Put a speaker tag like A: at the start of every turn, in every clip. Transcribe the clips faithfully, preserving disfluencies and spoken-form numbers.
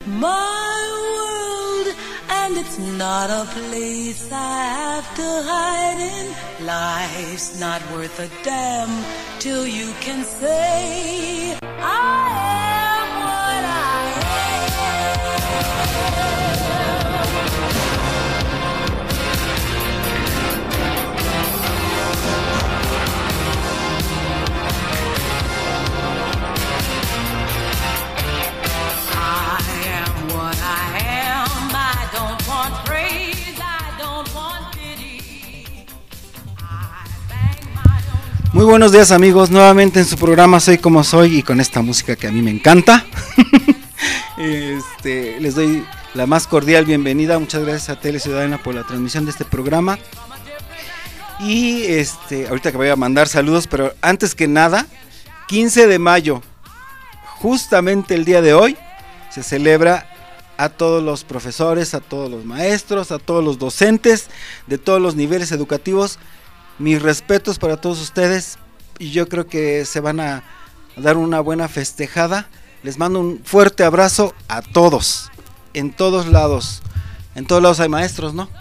A: my world, and it's not a place I have to hide in. Life's not worth a damn till you can say I am what I
B: Muy buenos días, amigos, nuevamente en su programa Soy Como Soy y con esta música que a mí me encanta. este, les doy la más cordial bienvenida, muchas gracias a Tele Ciudadana por la transmisión de este programa. Y este, ahorita que voy a mandar saludos, pero antes que nada, quince de mayo, justamente el día de hoy, se celebra a todos los profesores, a todos los maestros, a todos los docentes de todos los niveles educativos. Mis respetos para todos ustedes y yo creo que se van a dar una buena festejada. Les mando un fuerte abrazo a todos, en todos lados. En todos lados hay maestros, ¿no?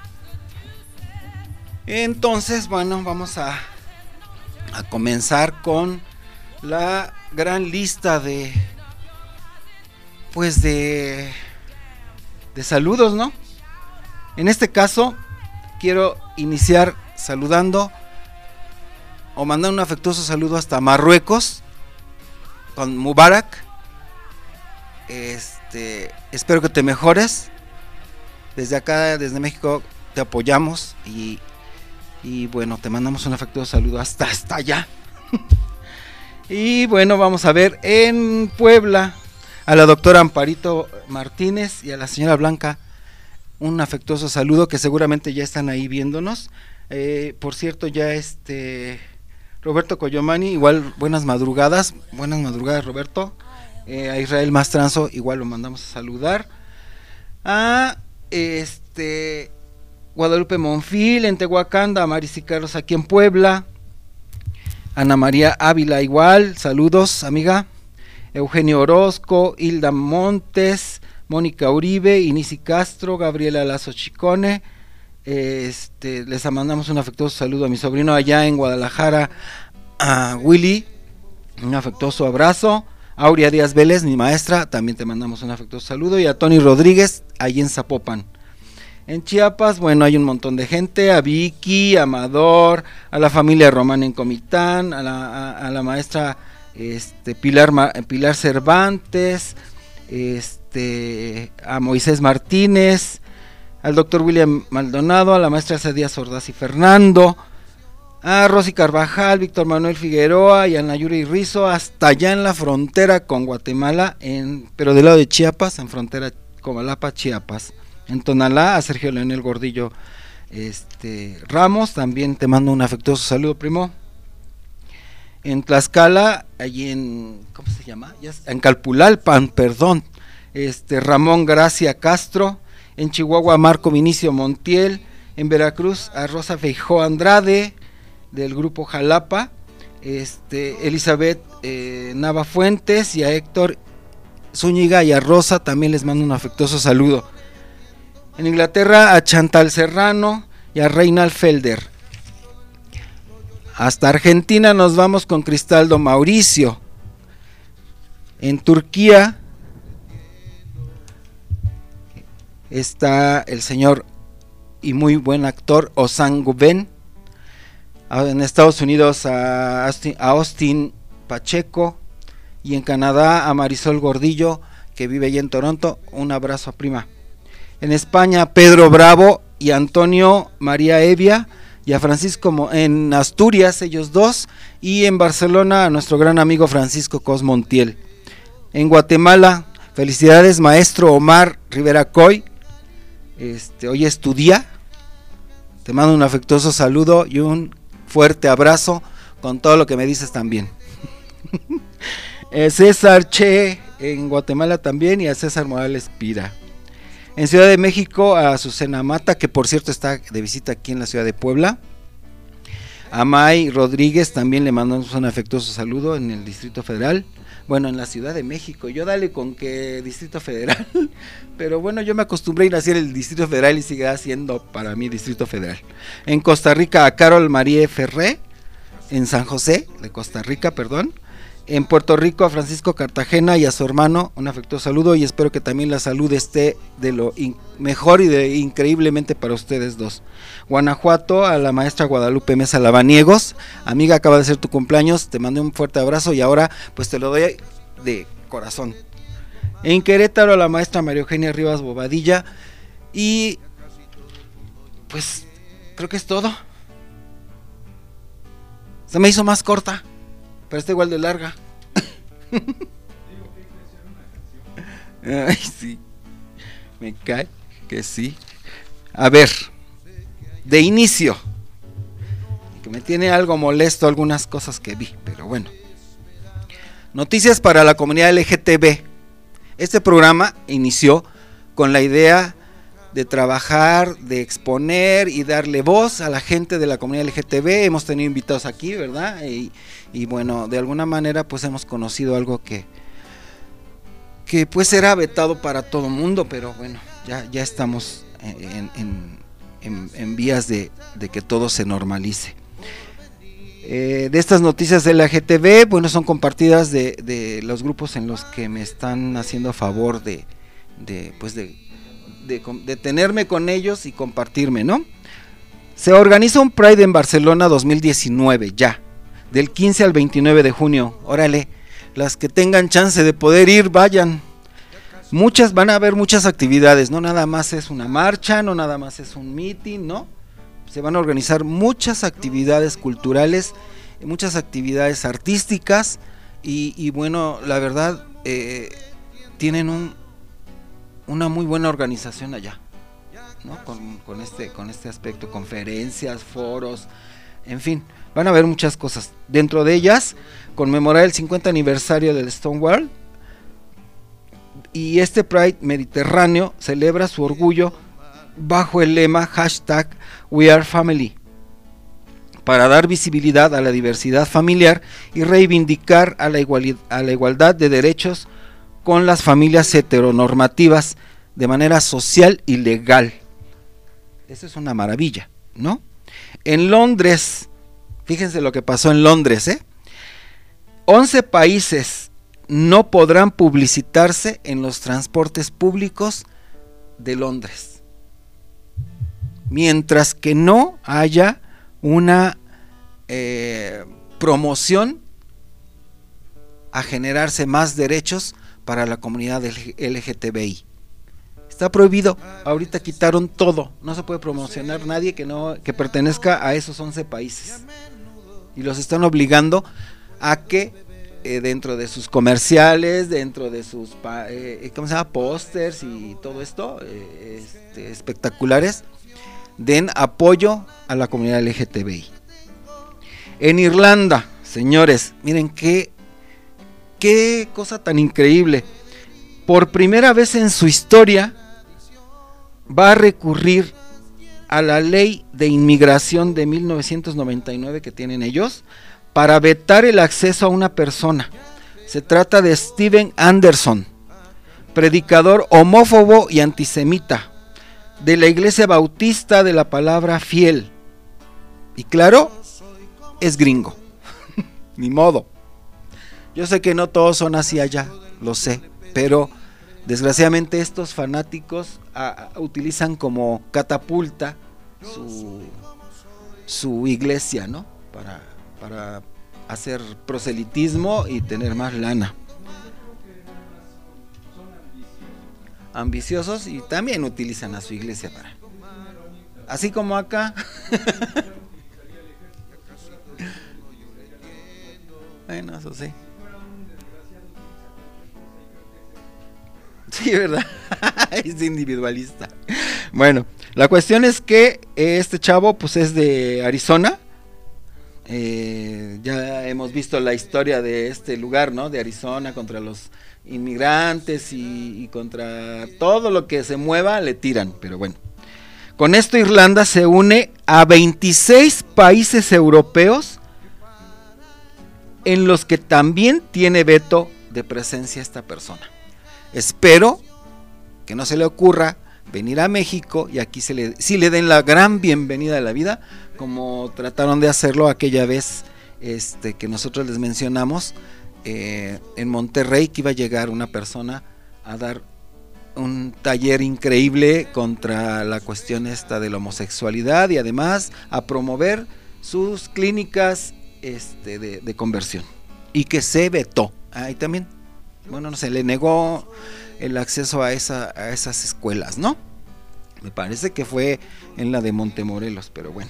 B: Entonces, bueno, vamos a, a comenzar con la gran lista de, pues de, de saludos, ¿no? En este caso, quiero iniciar saludando o mandando un afectuoso saludo hasta Marruecos con Mubarak. Este, espero que te mejores. Desde acá, desde México, te apoyamos y, y bueno, te mandamos un afectuoso saludo hasta hasta allá. Y bueno, vamos a ver en Puebla a la doctora Amparito Martínez y a la señora Blanca un afectuoso saludo, que seguramente ya están ahí viéndonos. Eh, por cierto, ya este Roberto Coyomani, igual buenas madrugadas, buenas madrugadas Roberto. Eh, a Israel Mastranzo igual lo mandamos a saludar. A este Guadalupe Monfil en Tehuacán, a Maris y Carlos aquí en Puebla. Ana María Ávila igual, saludos amiga. Eugenio Orozco, Hilda Montes, Mónica Uribe, Inisi Castro, Gabriela Lazo Chicone. Este, les mandamos un afectuoso saludo a mi sobrino allá en Guadalajara, a Willy, un afectuoso abrazo. Aurea Díaz Vélez, mi maestra, también te mandamos un afectuoso saludo, y a Tony Rodríguez, allí en Zapopan. En Chiapas, bueno, hay un montón de gente, a Vicky, a Amador, a la familia Román en Comitán, a la, a, a la maestra este, Pilar, Pilar Cervantes, este, a Moisés Martínez, al doctor William Maldonado, a la maestra Cedías Ordaz y Fernando, a Rosy Carvajal, Víctor Manuel Figueroa y a Nayuri Rizo, hasta allá en la frontera con Guatemala, en, pero del lado de Chiapas, en frontera Comalapa, Chiapas. En Tonalá, a Sergio Leonel Gordillo este, Ramos, también te mando un afectuoso saludo, primo. En Tlaxcala, allí en, ¿cómo se llama? En Calpulalpan, perdón, este Ramón Gracia Castro. En Chihuahua, Marco Vinicio Montiel. En Veracruz, a Rosa Feijó Andrade, del grupo Jalapa. Este, Elizabeth eh, Nava Fuentes y a Héctor Zúñiga y a Rosa también les mando un afectuoso saludo. En Inglaterra, a Chantal Serrano y a Reinald Felder. Hasta Argentina nos vamos con Cristaldo Mauricio. En Turquía está el señor y muy buen actor Ozan Güven. En Estados Unidos a Austin, a Austin Pacheco, y en Canadá a Marisol Gordillo, que vive allá en Toronto. Un abrazo, prima. En España, Pedro Bravo y Antonio María Evia, y a Francisco en Asturias, ellos dos, y en Barcelona a nuestro gran amigo Francisco Cos Montiel. En Guatemala, felicidades maestro Omar Rivera Coy. Este, hoy es tu día, te mando un afectuoso saludo y un fuerte abrazo con todo lo que me dices también. eh, César Che en Guatemala también, y a César Morales Pira. En Ciudad de México, a Azucena Mata, que por cierto está de visita aquí en la ciudad de Puebla. A May Rodríguez también le mandamos un afectuoso saludo en el Distrito Federal. Bueno, en la Ciudad de México, yo dale con que Distrito Federal, pero bueno, yo me acostumbré a ir hacia el Distrito Federal y sigue siendo para mí Distrito Federal. En Costa Rica a Carol Marie Ferré, en San José de Costa Rica, perdón. En Puerto Rico a Francisco Cartagena y a su hermano un afectuoso saludo, y espero que también la salud esté de lo mejor y de increíblemente para ustedes dos. Guanajuato a la maestra Guadalupe Mesa Lavaniegos, amiga, acaba de ser tu cumpleaños, te mandé un fuerte abrazo y ahora pues te lo doy de corazón. En Querétaro a la maestra María Eugenia Rivas Bobadilla, y pues creo que es todo. Se me hizo más corta, pero está igual de larga. Ay, sí. Me cae que sí. A ver, de inicio, que me tiene algo molesto algunas cosas que vi, pero bueno. Noticias para la comunidad L G T B. Este programa inició con la idea de trabajar, de exponer y darle voz a la gente de la comunidad L G T B. Hemos tenido invitados aquí, ¿verdad? Y, y bueno, de alguna manera pues hemos conocido algo que que pues era vetado para todo mundo, pero bueno, ya, ya estamos en, en, en, en vías de, de que todo se normalice. Eh, de estas noticias de la L G T B, bueno, son compartidas de, de los grupos en los que me están haciendo favor de, de pues de De, de tenerme con ellos y compartirme, ¿no? Se organiza un Pride en Barcelona dos mil diecinueve, ya, del quince al veintinueve de junio. Órale, las que tengan chance de poder ir, vayan. Muchas, van a haber muchas actividades, no nada más es una marcha, no nada más es un meeting, ¿no? Se van a organizar muchas actividades culturales, muchas actividades artísticas, y, y bueno, la verdad, eh, tienen un una muy buena organización allá, ¿no? Con, con este con este aspecto, conferencias, foros, en fin, van a haber muchas cosas. Dentro de ellas, conmemorar el cincuenta aniversario del Stonewall, y este Pride Mediterráneo celebra su orgullo bajo el lema hashtag We Are Family, para dar visibilidad a la diversidad familiar y reivindicar a la, igualdad, a la igualdad de derechos con las familias heteronormativas de manera social y legal. Eso es una maravilla, ¿no? En Londres, fíjense lo que pasó en Londres, ¿eh? once países no podrán publicitarse en los transportes públicos de Londres, mientras que no haya una eh, promoción a generarse más derechos para la comunidad L G T B I. Está prohibido, ahorita quitaron todo, no se puede promocionar nadie que no que pertenezca a esos once países, y los están obligando a que eh, dentro de sus comerciales, dentro de sus eh, ¿cómo se llama? Pósters y todo esto, eh, este, espectaculares, den apoyo a la comunidad L G T B I. En Irlanda, señores, miren qué Qué cosa tan increíble. Por primera vez en su historia va a recurrir a la ley de inmigración de mil novecientos noventa y nueve que tienen ellos para vetar el acceso a una persona. Se trata de Steven Anderson, predicador homófobo y antisemita de la Iglesia Bautista de la Palabra Fiel. Y claro, es gringo. Ni modo. Yo sé que no todos son así allá, lo sé, pero desgraciadamente estos fanáticos a, a, utilizan como catapulta su, su iglesia, ¿no? Para, para hacer proselitismo y tener más lana. Ambiciosos, y también utilizan a su iglesia para, así como acá. Bueno, eso sí. Sí, ¿verdad? Es individualista. Bueno, la cuestión es que este chavo pues es de Arizona. Eh, ya hemos visto la historia de este lugar, ¿no? De Arizona, contra los inmigrantes y, y contra todo lo que se mueva le tiran, pero bueno. Con esto Irlanda se une a veintiséis países europeos en los que también tiene veto de presencia a esta persona. Espero que no se le ocurra venir a México y aquí se le, sí le den la gran bienvenida de la vida, como trataron de hacerlo aquella vez este, que nosotros les mencionamos eh, en Monterrey, que iba a llegar una persona a dar un taller increíble contra la cuestión esta de la homosexualidad y además a promover sus clínicas este, de, de conversión, y que se vetó ahí también. Bueno, no se le negó el acceso a, esa, a esas escuelas, ¿no? Me parece que fue en la de Montemorelos, pero bueno.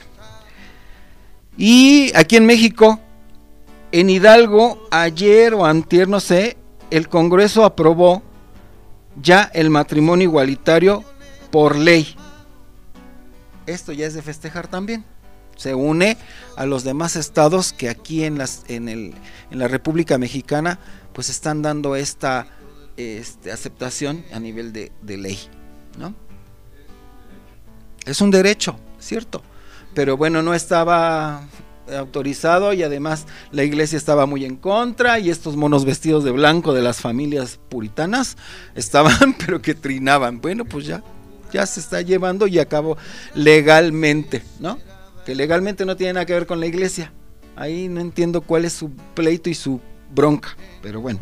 B: Y aquí en México, en Hidalgo, ayer o antier, no sé, el Congreso aprobó ya el matrimonio igualitario por ley. Esto ya es de festejar también. Se une a los demás estados que aquí en, las, en, el, en la República Mexicana pues están dando esta este, aceptación a nivel de, de ley, ¿no? Es un derecho, cierto, pero bueno, no estaba autorizado y además la iglesia estaba muy en contra y estos monos vestidos de blanco de las familias puritanas estaban pero que trinaban. Bueno, pues ya, ya se está llevando y a cabo legalmente, ¿no? Que legalmente no tiene nada que ver con la iglesia. Ahí no entiendo cuál es su pleito y su bronca, pero bueno.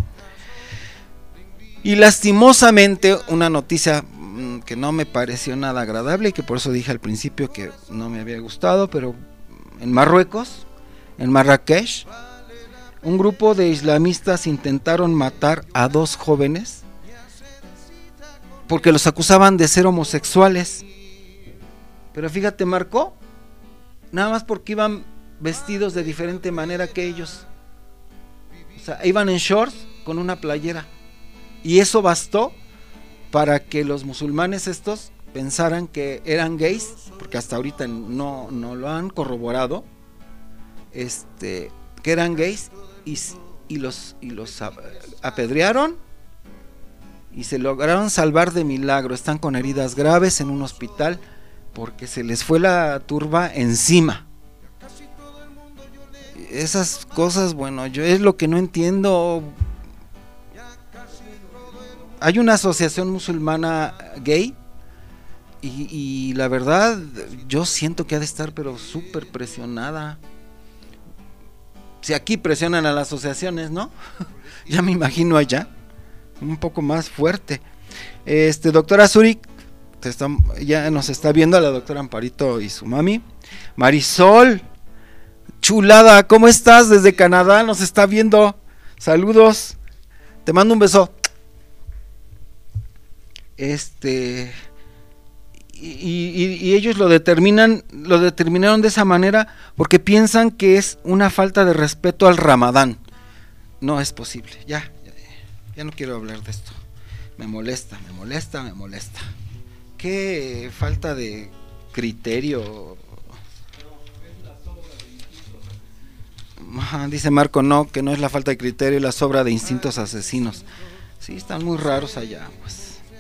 B: Y lastimosamente una noticia mmm, que no me pareció nada agradable y que por eso dije al principio que no me había gustado, pero en Marruecos, en Marrakech, un grupo de islamistas intentaron matar a dos jóvenes porque los acusaban de ser homosexuales. Pero fíjate, Marco, nada más porque iban vestidos de diferente manera que ellos. O sea, iban en shorts con una playera. Y eso bastó para que los musulmanes estos pensaran que eran gays, porque hasta ahorita no, no lo han corroborado, este, que eran gays, y, y los, y los apedrearon y se lograron salvar de milagro. Están con heridas graves en un hospital porque se les fue la turba encima. Esas cosas, bueno, yo es lo que no entiendo. Hay una asociación musulmana gay y, y la verdad yo siento que ha de estar pero súper presionada. Si aquí presionan a las asociaciones, ¿no? Ya me imagino allá un poco más fuerte. Este, doctora Zurich, te está, ya nos está viendo la doctora Amparito y su mami. Marisol, chulada, ¿cómo estás? Desde Canadá nos está viendo. Saludos, te mando un beso. Este y, y, y ellos lo determinan, lo determinaron de esa manera porque piensan que es una falta de respeto al Ramadán. No es posible. Ya, ya, ya no quiero hablar de esto. Me molesta, me molesta, me molesta. Qué falta de criterio. Ajá, dice Marco, no, que no es la falta de criterio, la sobra de instintos asesinos. Sí, están muy raros allá, pues.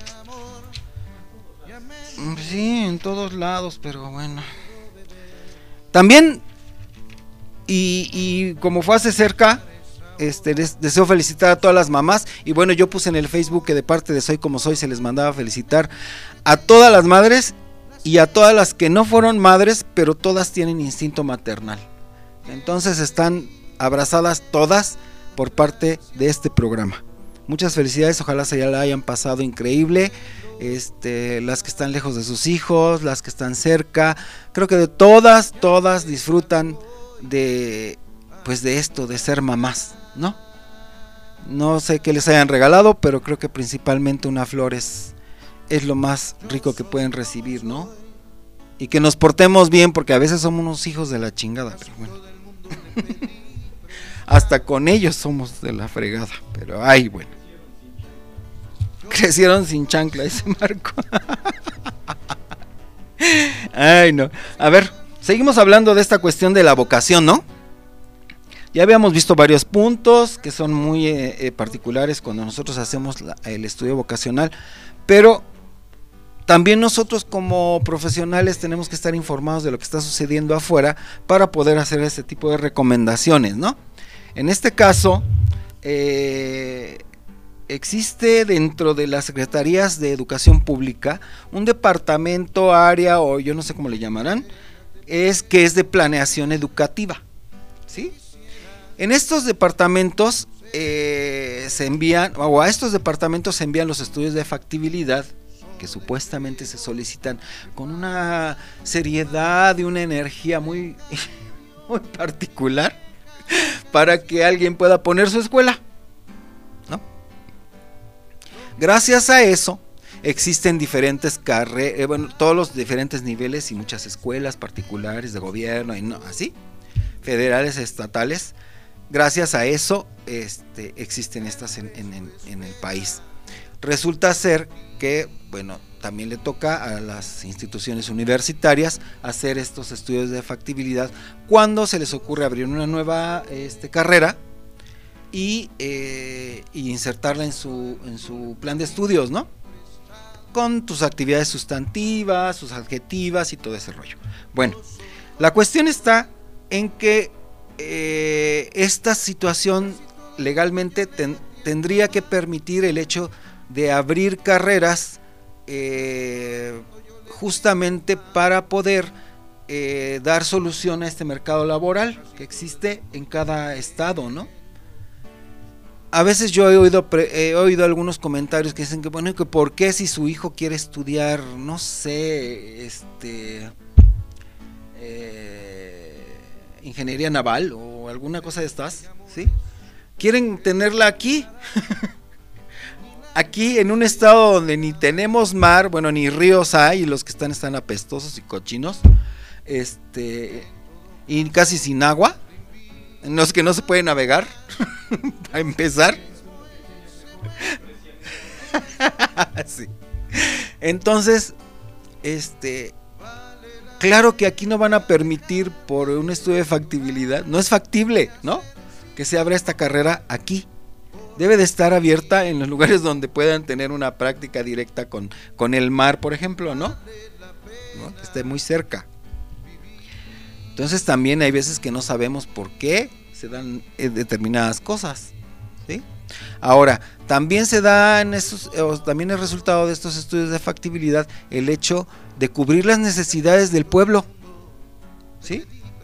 B: Sí, en todos lados, pero bueno. También, y, y como fue hace cerca, este, les deseo felicitar a todas las mamás. Y bueno, yo puse en el Facebook que de parte de Soy Como Soy se les mandaba felicitar a todas las madres y a todas las que no fueron madres, pero todas tienen instinto maternal. Entonces están abrazadas todas por parte de este programa. Muchas felicidades, ojalá se ya la hayan pasado increíble. Este, las que están lejos de sus hijos, las que están cerca, creo que de todas, todas disfrutan de, pues de esto, de ser mamás, ¿no? No sé qué les hayan regalado, pero creo que principalmente una flor es, es lo más rico que pueden recibir, ¿no? Y que nos portemos bien, porque a veces somos unos hijos de la chingada, pero bueno. Hasta con ellos somos de la fregada, pero ay, bueno. Crecieron sin chancla, ese Marco. Ay, no. A ver, seguimos hablando de esta cuestión de la vocación, ¿no? Ya habíamos visto varios puntos que son muy eh, eh, particulares cuando nosotros hacemos la, el estudio vocacional, pero también nosotros como profesionales tenemos que estar informados de lo que está sucediendo afuera para poder hacer este tipo de recomendaciones, ¿no? En este caso, eh, existe dentro de las secretarías de educación pública un departamento, área o yo no sé cómo le llamarán, es que es de planeación educativa, ¿sí? En estos departamentos eh, se envían, o a estos departamentos se envían los estudios de factibilidad que supuestamente se solicitan con una seriedad y una energía muy, muy particular para que alguien pueda poner su escuela, ¿no? Gracias a eso existen diferentes carreras, eh, bueno, todos los diferentes niveles y muchas escuelas particulares de gobierno y no, así, federales, estatales. Gracias a eso este, existen estas en, en, en el país. Resulta ser que, bueno, también le toca a las instituciones universitarias hacer estos estudios de factibilidad cuando se les ocurre abrir una nueva este, carrera y, eh, y insertarla en su, en su plan de estudios, ¿no? Con tus actividades sustantivas, sus adjetivas y todo ese rollo. Bueno, la cuestión está en que eh, esta situación legalmente ten, tendría que permitir el hecho de abrir carreras eh, justamente para poder eh, dar solución a este mercado laboral que existe en cada estado, ¿no? A veces yo he oído, he oído algunos comentarios que dicen que bueno, que por qué si su hijo quiere estudiar, no sé, este eh, ingeniería naval o alguna cosa de estas, ¿sí? Quieren tenerla aquí, aquí en un estado donde ni tenemos mar, bueno, ni ríos hay, y los que están están apestosos y cochinos, este, y casi sin agua, en los que no se puede navegar, a empezar. Sí. Entonces, este, claro que aquí no van a permitir por un estudio de factibilidad, no es factible, ¿no? Que se abra esta carrera aquí. Debe de estar abierta en los lugares donde puedan tener una práctica directa con, con el mar, por ejemplo, ¿no? ¿no? Que esté muy cerca. Entonces también hay veces que no sabemos por qué se dan determinadas cosas, ¿sí? Ahora, también se da en estos, también el resultado de estos estudios de factibilidad el hecho de cubrir las necesidades del pueblo, ¿sí?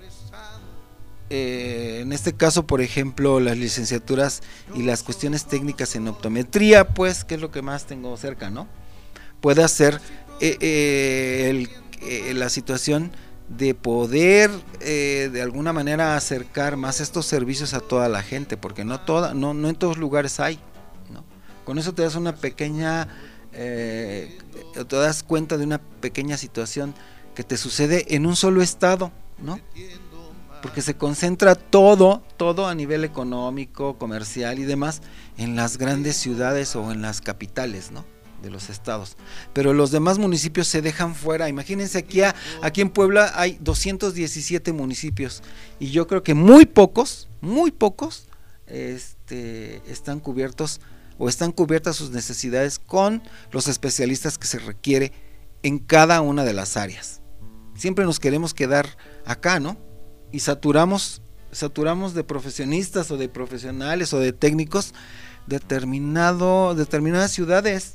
B: Eh, en este caso, por ejemplo, las licenciaturas y las cuestiones técnicas en optometría, pues, que es lo que más tengo cerca, ¿no? Puede hacer eh, eh, el, eh, la situación de poder eh, de alguna manera acercar más estos servicios a toda la gente, porque no toda, no, no en todos lugares hay, ¿no? Con eso te das una pequeña, eh, te das cuenta de una pequeña situación que te sucede en un solo estado, ¿no? Porque se concentra todo, todo a nivel económico, comercial y demás en las grandes ciudades o en las capitales, ¿no? De los estados, pero los demás municipios se dejan fuera. Imagínense, aquí, a, aquí en Puebla hay doscientos diecisiete municipios y yo creo que muy pocos, muy pocos este, están cubiertos o están cubiertas sus necesidades con los especialistas que se requiere en cada una de las áreas. Siempre nos queremos quedar acá, ¿no? Y saturamos, saturamos de profesionistas o de profesionales o de técnicos determinado, determinadas ciudades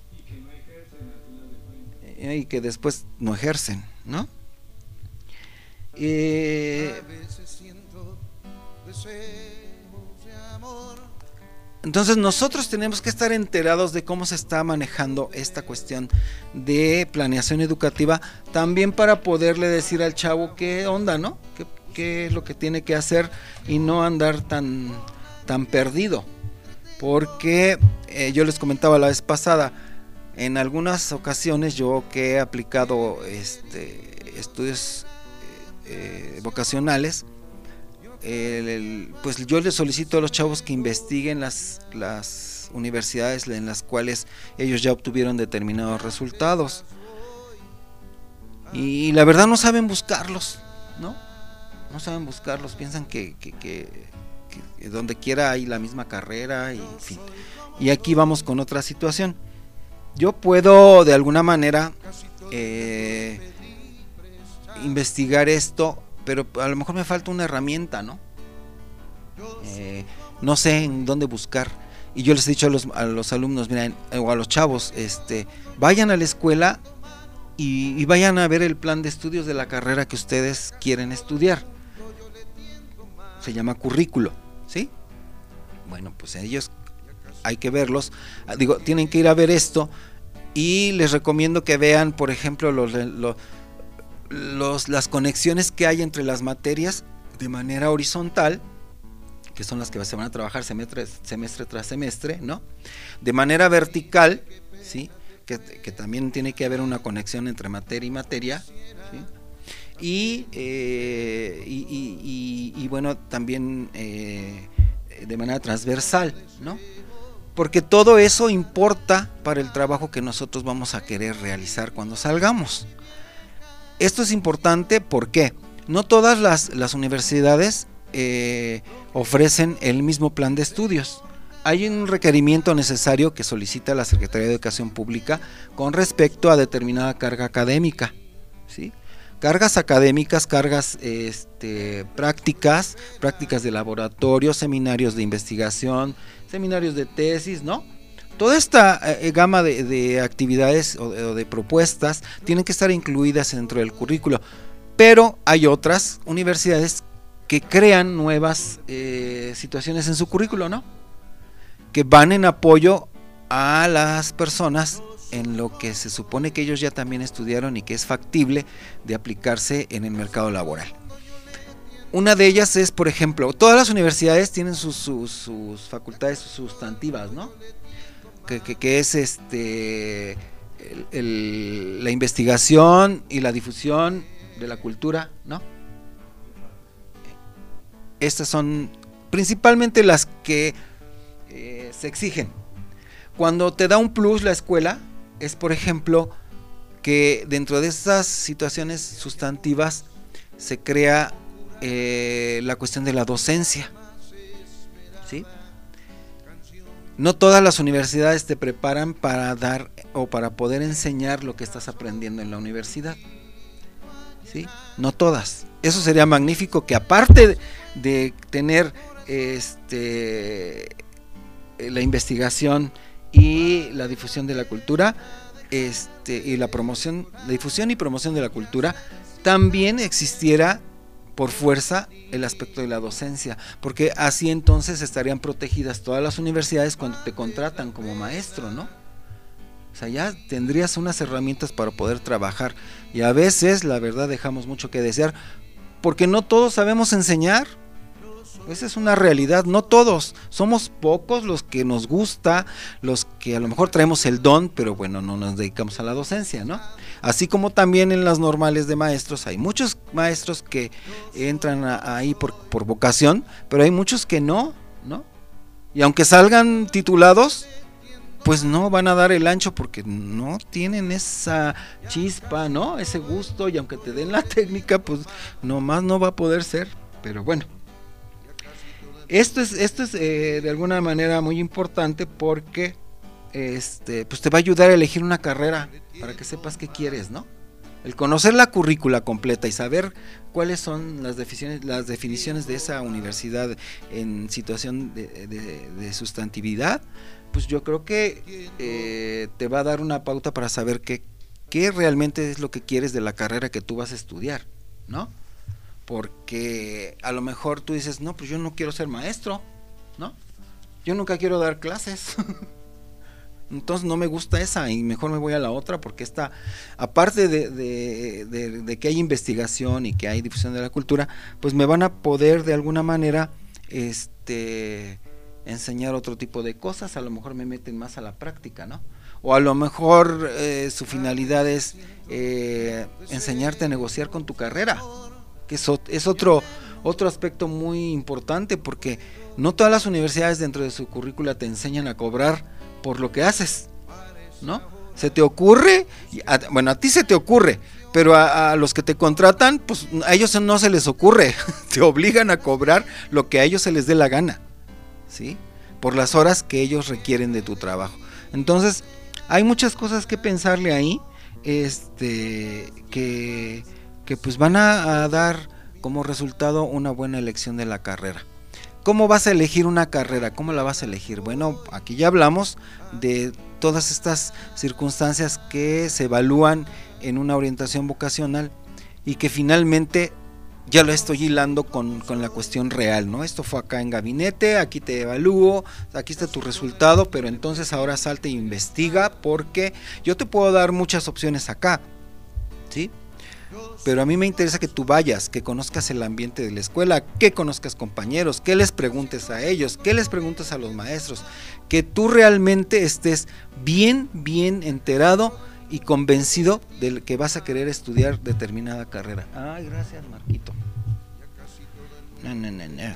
B: y que después no ejercen, ¿no? Eh, entonces nosotros tenemos que estar enterados de cómo se está manejando esta cuestión de planeación educativa, también para poderle decir al chavo qué onda, ¿no? Qué, qué es lo que tiene que hacer y no andar tan, tan perdido, porque eh, yo les comentaba la vez pasada, en algunas ocasiones yo que he aplicado este, estudios eh, vocacionales, el, el, pues yo les solicito a los chavos que investiguen las, las universidades en las cuales ellos ya obtuvieron determinados resultados, y, y la verdad no saben buscarlos, ¿no? No saben buscarlos, piensan que, que, que, que donde quiera hay la misma carrera y en fin. Y aquí vamos con otra situación. Yo puedo de alguna manera eh, investigar esto, pero a lo mejor me falta una herramienta, ¿no? Eh, no sé en dónde buscar. y yo les he dicho a los, a los alumnos, miren, o a los chavos, este, vayan a la escuela y, y vayan a ver el plan de estudios de la carrera que ustedes quieren estudiar. Se llama currículo, ¿sí? Bueno, pues ellos hay que verlos, digo, tienen que ir a ver esto, y les recomiendo que vean, por ejemplo, los, los, los, las conexiones que hay entre las materias de manera horizontal, que son las que se van a trabajar semestre, semestre tras semestre, ¿no? De manera vertical, ¿sí? Que, que también tiene que haber una conexión entre materia y materia, ¿sí? Y, eh, y, y, y, y bueno, también eh, de manera transversal, ¿no? Porque todo eso importa para el trabajo que nosotros vamos a querer realizar cuando salgamos. Esto es importante porque no todas las, las universidades eh, ofrecen el mismo plan de estudios. Hay un requerimiento necesario que solicita la Secretaría de Educación Pública con respecto a determinada carga académica, ¿sí? Cargas académicas, cargas este, prácticas, prácticas de laboratorio, seminarios de investigación, seminarios de tesis, ¿no? Toda esta eh, gama de, de actividades o de, o de propuestas tienen que estar incluidas dentro del currículo, pero hay otras universidades que crean nuevas eh, situaciones en su currículo, ¿no? Que van en apoyo a las personas en lo que se supone que ellos ya también estudiaron y que es factible de aplicarse en el mercado laboral. Una de ellas es, por ejemplo, todas las universidades tienen sus, sus, sus facultades sustantivas, ¿no? Que, que, que es este el, el, la investigación y la difusión de la cultura, ¿no? Estas son principalmente las que eh, se exigen. Cuando te da un plus la escuela, es por ejemplo que dentro de estas situaciones sustantivas se crea eh, la cuestión de la docencia, ¿sí? No todas las universidades te preparan para dar o para poder enseñar lo que estás aprendiendo en la universidad, ¿sí? No todas. Eso sería magnífico, que aparte de, de tener este la investigación y la difusión de la cultura, este, y la promoción, la difusión y promoción de la cultura, también existiera por fuerza el aspecto de la docencia, porque así entonces estarían protegidas todas las universidades cuando te contratan como maestro, ¿no? O sea, ya tendrías unas herramientas para poder trabajar, y a veces, la verdad, dejamos mucho que desear, porque no todos sabemos enseñar. Esa es una realidad, no todos, somos pocos los que nos gusta, los que a lo mejor traemos el don, pero bueno, no nos dedicamos a la docencia, ¿no? Así como también en las normales de maestros, hay muchos maestros que entran a, ahí por, por vocación, pero hay muchos que no, ¿no? Y aunque salgan titulados, pues no van a dar el ancho porque no tienen esa chispa, ¿no? Ese gusto, y aunque te den la técnica, pues nomás no va a poder ser, pero bueno. Esto es, esto es eh, de alguna manera muy importante porque este, pues te va a ayudar a elegir una carrera para que sepas qué quieres, ¿no? El conocer la currícula completa y saber cuáles son las definiciones, las definiciones de esa universidad en situación de, de, de sustantividad, pues yo creo que eh, te va a dar una pauta para saber qué, qué realmente es lo que quieres de la carrera que tú vas a estudiar, ¿no? Porque a lo mejor tú dices, no, pues yo no quiero ser maestro, ¿no? Yo nunca quiero dar clases. Entonces no me gusta esa y mejor me voy a la otra, porque esta, aparte de, de, de, de que hay investigación y que hay difusión de la cultura, pues me van a poder de alguna manera este, enseñar otro tipo de cosas. A lo mejor me meten más a la práctica, ¿no? O a lo mejor eh, su finalidad es eh, enseñarte a negociar con tu carrera, que es, es otro, otro aspecto muy importante, porque no todas las universidades dentro de su currícula te enseñan a cobrar por lo que haces, ¿no? Se te ocurre, a, bueno, a ti se te ocurre, pero a, a los que te contratan, pues a ellos no se les ocurre, te obligan a cobrar lo que a ellos se les dé la gana, ¿sí? Por las horas que ellos requieren de tu trabajo. Entonces, hay muchas cosas que pensarle ahí, este, que... que pues van a, a dar como resultado una buena elección de la carrera. ¿cómo vas a elegir una carrera? ¿Cómo la vas a elegir? Bueno, aquí ya hablamos de todas estas circunstancias que se evalúan en una orientación vocacional y que finalmente ya lo estoy hilando con, con la cuestión real, ¿no? Esto fue acá en gabinete, aquí te evalúo, aquí está tu resultado, pero entonces ahora salte e investiga, porque yo te puedo dar muchas opciones acá, ¿sí? Pero a mí me interesa que tú vayas, que conozcas el ambiente de la escuela, que conozcas compañeros, que les preguntes a ellos, que les preguntes a los maestros, que tú realmente estés bien, bien enterado y convencido de que vas a querer estudiar determinada carrera. Ay, gracias, Marquito. No, no, no, no.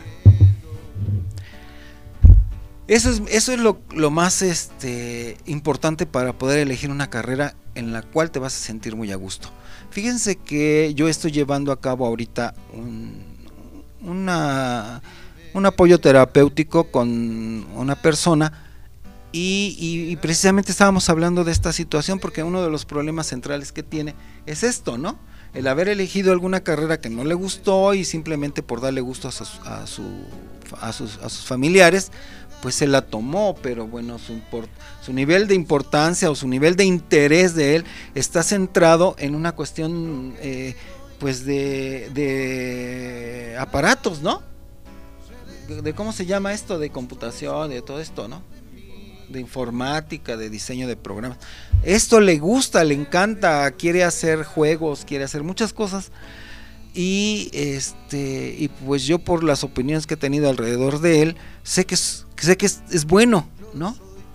B: Eso es, eso es lo, lo más este, importante para poder elegir una carrera en la cual te vas a sentir muy a gusto. Fíjense que yo estoy llevando a cabo ahorita un, una, un apoyo terapéutico con una persona y, y, y precisamente estábamos hablando de esta situación porque uno de los problemas centrales que tiene es esto, ¿no? El haber elegido alguna carrera que no le gustó y simplemente por darle gusto a sus, a su, a sus, a sus familiares, pues se la tomó, pero bueno, su, import, su nivel de importancia o su nivel de interés de él está centrado en una cuestión eh, pues de, de aparatos, ¿no? De, de cómo se llama esto, de computación, de todo esto, ¿no? De informática, de diseño de programas. Esto le gusta, le encanta, quiere hacer juegos, quiere hacer muchas cosas. Y este y pues yo por las opiniones que he tenido alrededor de él sé que es, sé que es, es bueno, ¿no?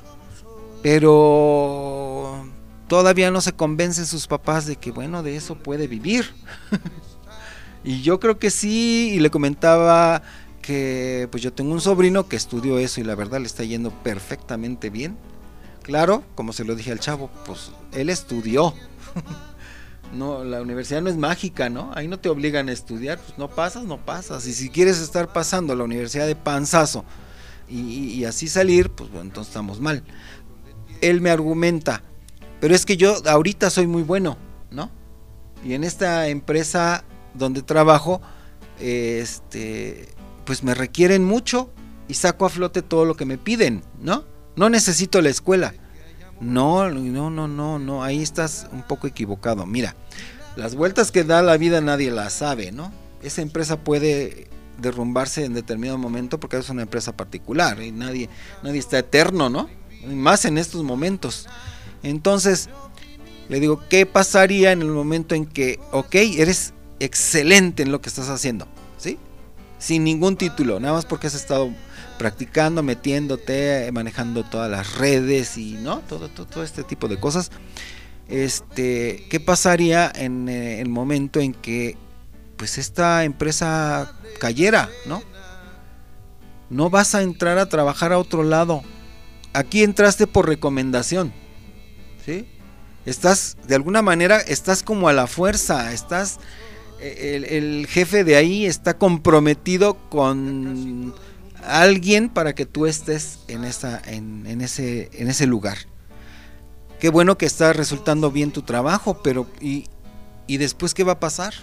B: Pero todavía no se convencen sus papás de que bueno, de eso puede vivir. Y yo creo que sí, y le comentaba que pues yo tengo un sobrino que estudió eso y la verdad le está yendo perfectamente bien. Claro, como se lo dije al chavo, pues él estudió. No, la universidad no es mágica, ¿no? Ahí no te obligan a estudiar, pues no pasas, no pasas. Y si quieres estar pasando a la universidad de panzazo y, y, y así salir, pues bueno, entonces estamos mal. Él me argumenta, pero es que yo ahorita soy muy bueno, ¿no? Y en esta empresa donde trabajo, este, pues me requieren mucho y saco a flote todo lo que me piden, ¿no? No necesito la escuela. No, no, no, no, no, ahí estás un poco equivocado. Mira, las vueltas que da la vida nadie las sabe, ¿no? Esa empresa puede derrumbarse en determinado momento porque es una empresa particular y nadie, nadie está eterno, ¿no? Más en estos momentos. Entonces, le digo, ¿qué pasaría en el momento en que, ok, eres excelente en lo que estás haciendo, ¿sí? Sin ningún título, nada más porque has estado practicando, metiéndote, manejando todas las redes y no todo, todo, todo este tipo de cosas. Este, ¿qué pasaría en eh, el momento en que pues esta empresa cayera, ¿no? No vas a entrar a trabajar a otro lado. Aquí entraste por recomendación, ¿sí? Estás, de alguna manera, estás como a la fuerza, estás, el, el jefe de ahí está comprometido con alguien para que tú estés en esa en, en ese en ese lugar. Qué bueno que está resultando bien tu trabajo, pero y, y después ¿qué va a pasar?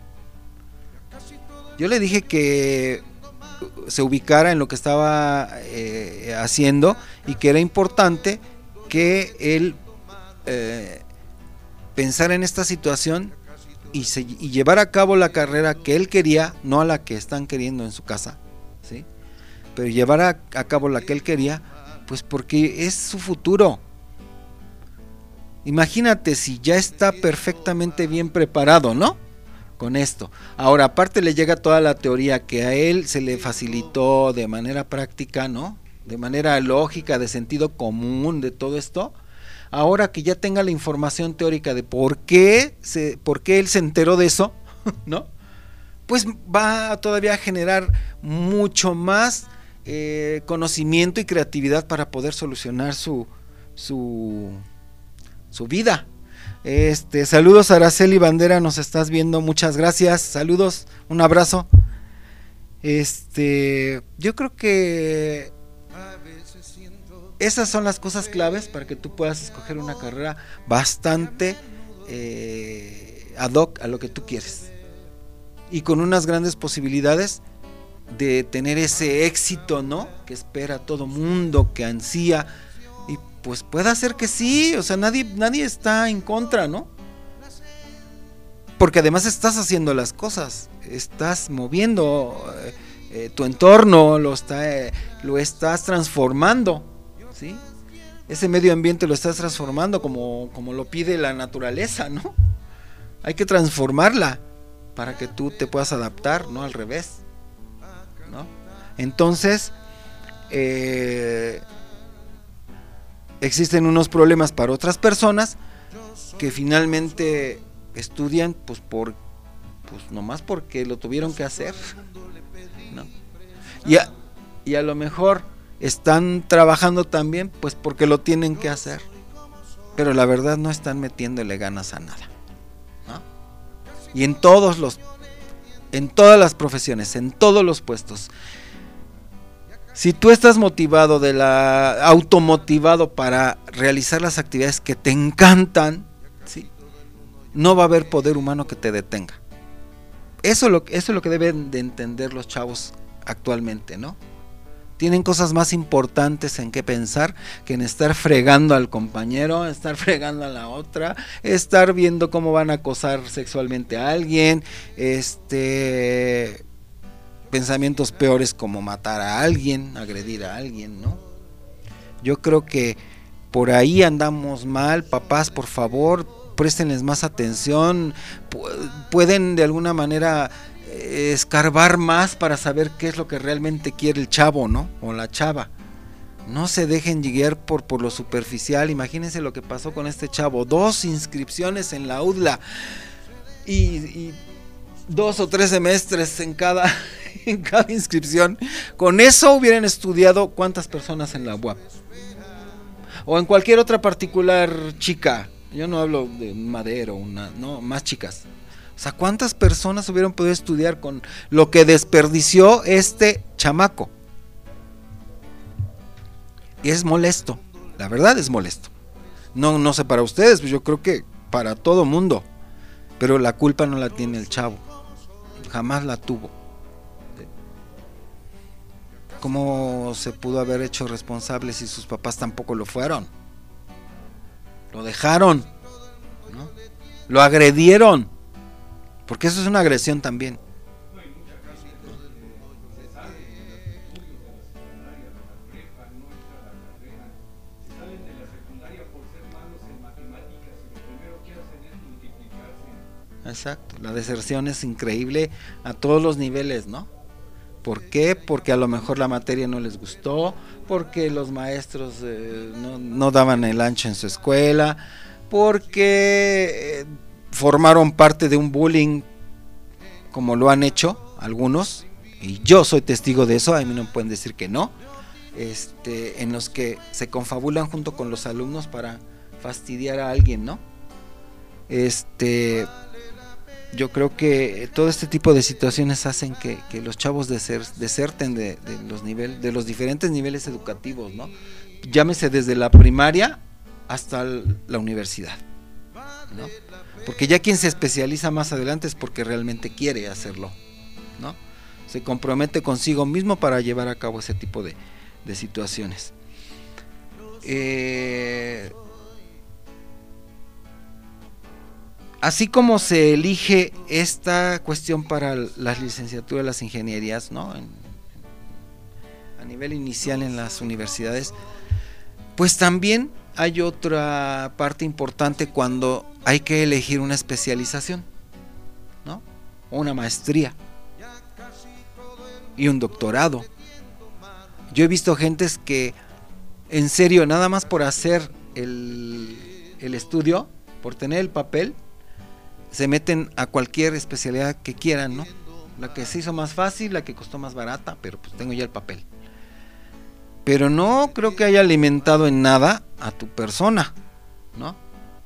B: Yo le dije que se ubicara en lo que estaba eh, haciendo y que era importante que él eh, pensara en esta situación y, se, y llevar a cabo la carrera que él quería, no a la que están queriendo en su casa, ¿sí? Pero llevar a, a cabo la que él quería, pues porque es su futuro. Imagínate si ya está perfectamente bien preparado, ¿no? Con esto. Ahora, aparte le llega toda la teoría que a él se le facilitó de manera práctica, ¿no? De manera lógica, de sentido común, de todo esto. Ahora que ya tenga la información teórica de por qué, se, por qué él se enteró de eso, ¿no? Pues va todavía a generar mucho más Eh, conocimiento y creatividad para poder solucionar su su su vida. Este, saludos a Araceli Bandera, nos estás viendo, muchas gracias, saludos, un abrazo. Este, yo creo que esas son las cosas claves para que tú puedas escoger una carrera bastante eh, ad hoc a lo que tú quieres y con unas grandes posibilidades de tener ese éxito, ¿no? Que espera todo mundo, que ansía, y pues puede ser que sí, o sea, nadie, nadie está en contra, ¿no? Porque además estás haciendo las cosas, estás moviendo eh, eh, tu entorno, lo, está, eh, lo estás transformando, ¿sí? Ese medio ambiente lo estás transformando como, como lo pide la naturaleza, ¿no? Hay que transformarla para que tú te puedas adaptar, no al revés, ¿no? Entonces, eh, existen unos problemas para otras personas que finalmente estudian pues por pues nomás porque lo tuvieron que hacer, ¿no? Y a, y a lo mejor están trabajando también pues porque lo tienen que hacer, pero la verdad no están metiéndole ganas a nada, ¿no? Y en todos los en todas las profesiones, en todos los puestos, si tú estás motivado, de la automotivado para realizar las actividades que te encantan, ¿sí?, no va a haber poder humano que te detenga. Eso es lo, eso es lo que deben de entender los chavos actualmente, ¿no? Tienen cosas más importantes en qué pensar que en estar fregando al compañero, estar fregando a la otra, estar viendo cómo van a acosar sexualmente a alguien, este, pensamientos peores como matar a alguien, agredir a alguien, ¿no? Yo creo que por ahí andamos mal. Papás, por favor, préstenles más atención, pueden de alguna manera escarbar más para saber qué es lo que realmente quiere el chavo, ¿no? O la chava. No se dejen guiar por, por lo superficial. Imagínense lo que pasó con este chavo, dos inscripciones en la U D L A y, y dos o tres semestres en cada, en cada inscripción. Con eso hubieran estudiado cuántas personas en la U A P o en cualquier otra particular chica. Yo no hablo de Madero, una, no, más chicas. O sea, ¿cuántas personas hubieran podido estudiar con lo que desperdició este chamaco? Y es molesto, la verdad es molesto. No, no sé para ustedes, pues yo creo que para todo mundo. Pero la culpa no la tiene el chavo, jamás la tuvo. ¿Cómo se pudo haber hecho responsable si sus papás tampoco lo fueron? Lo dejaron, ¿no? Lo agredieron, porque eso es una agresión también. Exacto, la deserción es increíble a todos los niveles, ¿no? ¿Por qué? Porque a lo mejor la materia no les gustó, porque los maestros eh, no, no daban el ancho en su escuela, porque eh, formaron parte de un bullying, como lo han hecho algunos, y yo soy testigo de eso, a mí no me pueden decir que no, este, en los que se confabulan junto con los alumnos para fastidiar a alguien, ¿no? Este... Yo creo que todo este tipo de situaciones hacen que, que los chavos deser, deserten de, de los niveles, de los diferentes niveles educativos, ¿no? Llámese desde la primaria hasta la universidad, ¿no? Porque ya quien se especializa más adelante es porque realmente quiere hacerlo, ¿no? Se compromete consigo mismo para llevar a cabo ese tipo de, de situaciones. Eh... Así como se elige esta cuestión para las licenciaturas, las ingenierías, ¿no? En, a nivel inicial en las universidades, pues también hay otra parte importante cuando hay que elegir una especialización, ¿no? O una maestría y un doctorado. Yo he visto gentes que, en serio, nada más por hacer el, el estudio, por tener el papel, se meten a cualquier especialidad que quieran, ¿no? La que se hizo más fácil, la que costó más barata, pero pues tengo ya el papel. Pero no creo que haya alimentado en nada a tu persona, ¿no?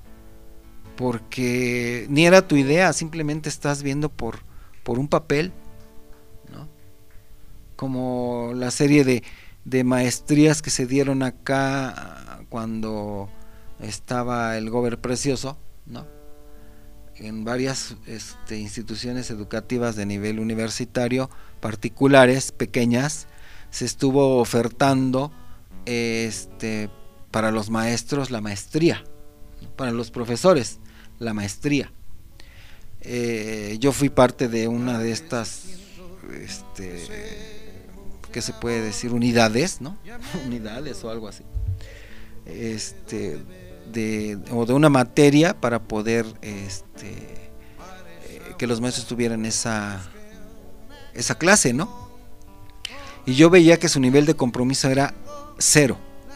B: Porque ni era tu idea, simplemente estás viendo por, por un papel, ¿no? Como la serie de, de maestrías que se dieron acá cuando estaba el Gober Precioso, ¿no? en varias este, instituciones educativas de nivel universitario, particulares, pequeñas, se estuvo ofertando este, para los maestros la maestría, para los profesores la maestría. Eh, yo fui parte de una de estas, este, ¿qué se puede decir? Unidades, ¿no? Unidades o algo así. Este, de, o de una materia para poder, este, eh, que los maestros tuvieran esa, esa clase, ¿no? Y yo veía que su nivel de compromiso era cero.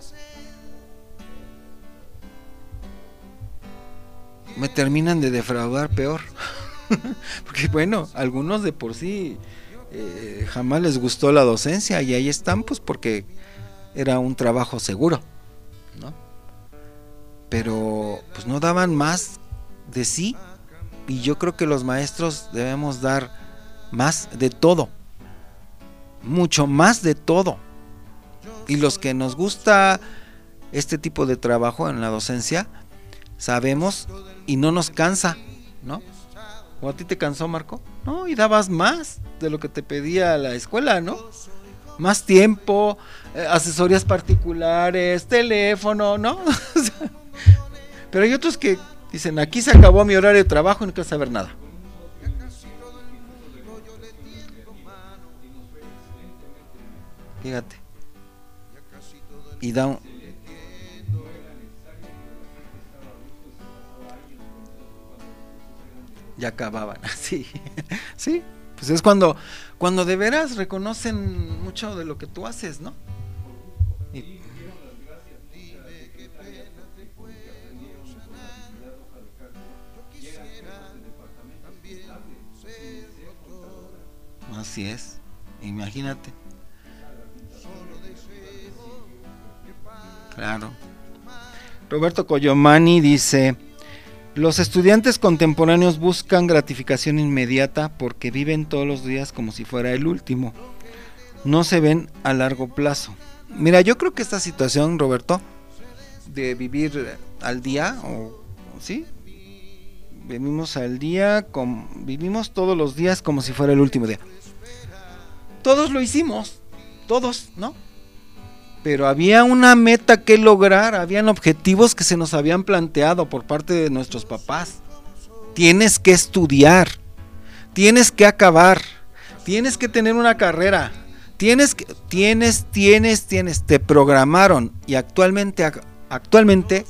B: Me terminan de defraudar peor. Porque bueno, algunos de por sí eh, jamás les gustó la docencia y ahí están pues porque era un trabajo seguro, ¿no? Pero pues no daban más de sí, y yo creo que los maestros debemos dar más de todo, mucho más de todo. Y los que nos gusta este tipo de trabajo en la docencia, sabemos y no nos cansa, ¿no? ¿O a ti te cansó, Marco? No, y dabas más de lo que te pedía la escuela, ¿no? Más tiempo, eh, asesorías particulares, teléfono, ¿no? Pero hay otros que dicen, aquí se acabó mi horario de trabajo y no quiero saber nada. Fíjate. Y da un... ya acababan así. Sí, pues es cuando cuando de veras reconocen mucho de lo que tú haces, ¿no? Y... así es, imagínate. Claro. Roberto Coyomani dice: los estudiantes contemporáneos buscan gratificación inmediata porque viven todos los días como si fuera el último. No se ven a largo plazo. Mira, yo creo que esta situación, Roberto, de vivir al día, o ¿sí? Vivimos al día, con, vivimos todos los días como si fuera el último día. Todos lo hicimos, todos, ¿no? Pero había una meta que lograr, habían objetivos que se nos habían planteado por parte de nuestros papás. Tienes que estudiar, tienes que acabar, tienes que tener una carrera, tienes que, tienes, tienes, tienes, te programaron, y actualmente, actualmente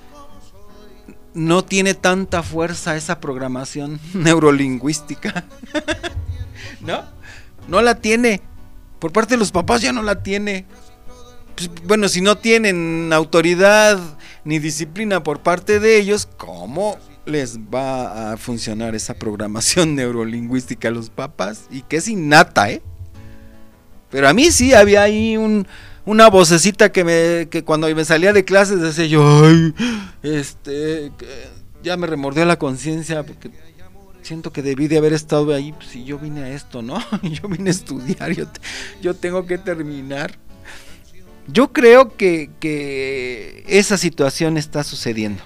B: no tiene tanta fuerza esa programación neurolingüística, ¿no? No la tiene, por parte de los papás ya no la tiene. Pues, bueno, si no tienen autoridad ni disciplina por parte de ellos, ¿cómo les va a funcionar esa programación neurolingüística a los papás? Y que es innata, ¿eh? Pero a mí sí había ahí un, una vocecita que me que cuando me salía de clases decía yo, ay, este, ya me remordió la conciencia porque siento que debí de haber estado ahí, pues, si yo vine a esto, ¿no? Yo vine a estudiar, yo, yo tengo que terminar. Yo creo que, que esa situación está sucediendo.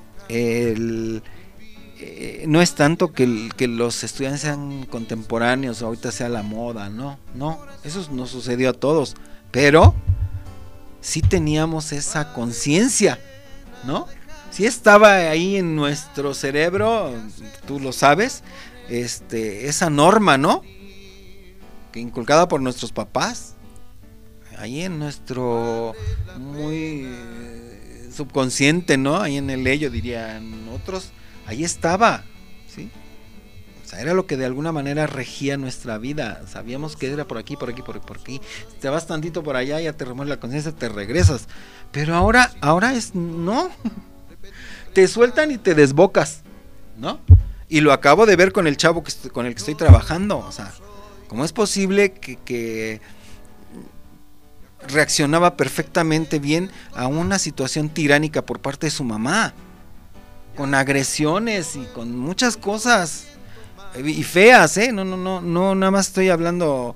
B: El, eh, no es tanto que, el, que los estudiantes sean contemporáneos, ahorita sea la moda, no, no, eso nos sucedió a todos, pero sí teníamos esa conciencia, ¿no? Sí estaba ahí en nuestro cerebro, tú lo sabes, este, esa norma, ¿no? Que inculcada por nuestros papás. Ahí en nuestro muy eh, subconsciente, ¿no? Ahí en el ello, dirían otros, ahí estaba, ¿sí? O sea, era lo que de alguna manera regía nuestra vida. Sabíamos que era por aquí, por aquí, por, por aquí. Si te vas tantito por allá, ya te remueves la conciencia, te regresas. Pero ahora, ahora es, no. Te sueltan y te desbocas, ¿no? Y lo acabo de ver con el chavo que estoy, con el que estoy trabajando. O sea, ¿cómo es posible que... que reaccionaba perfectamente bien a una situación tiránica por parte de su mamá, con agresiones y con muchas cosas y feas, eh? No, no, no, no, nada más estoy hablando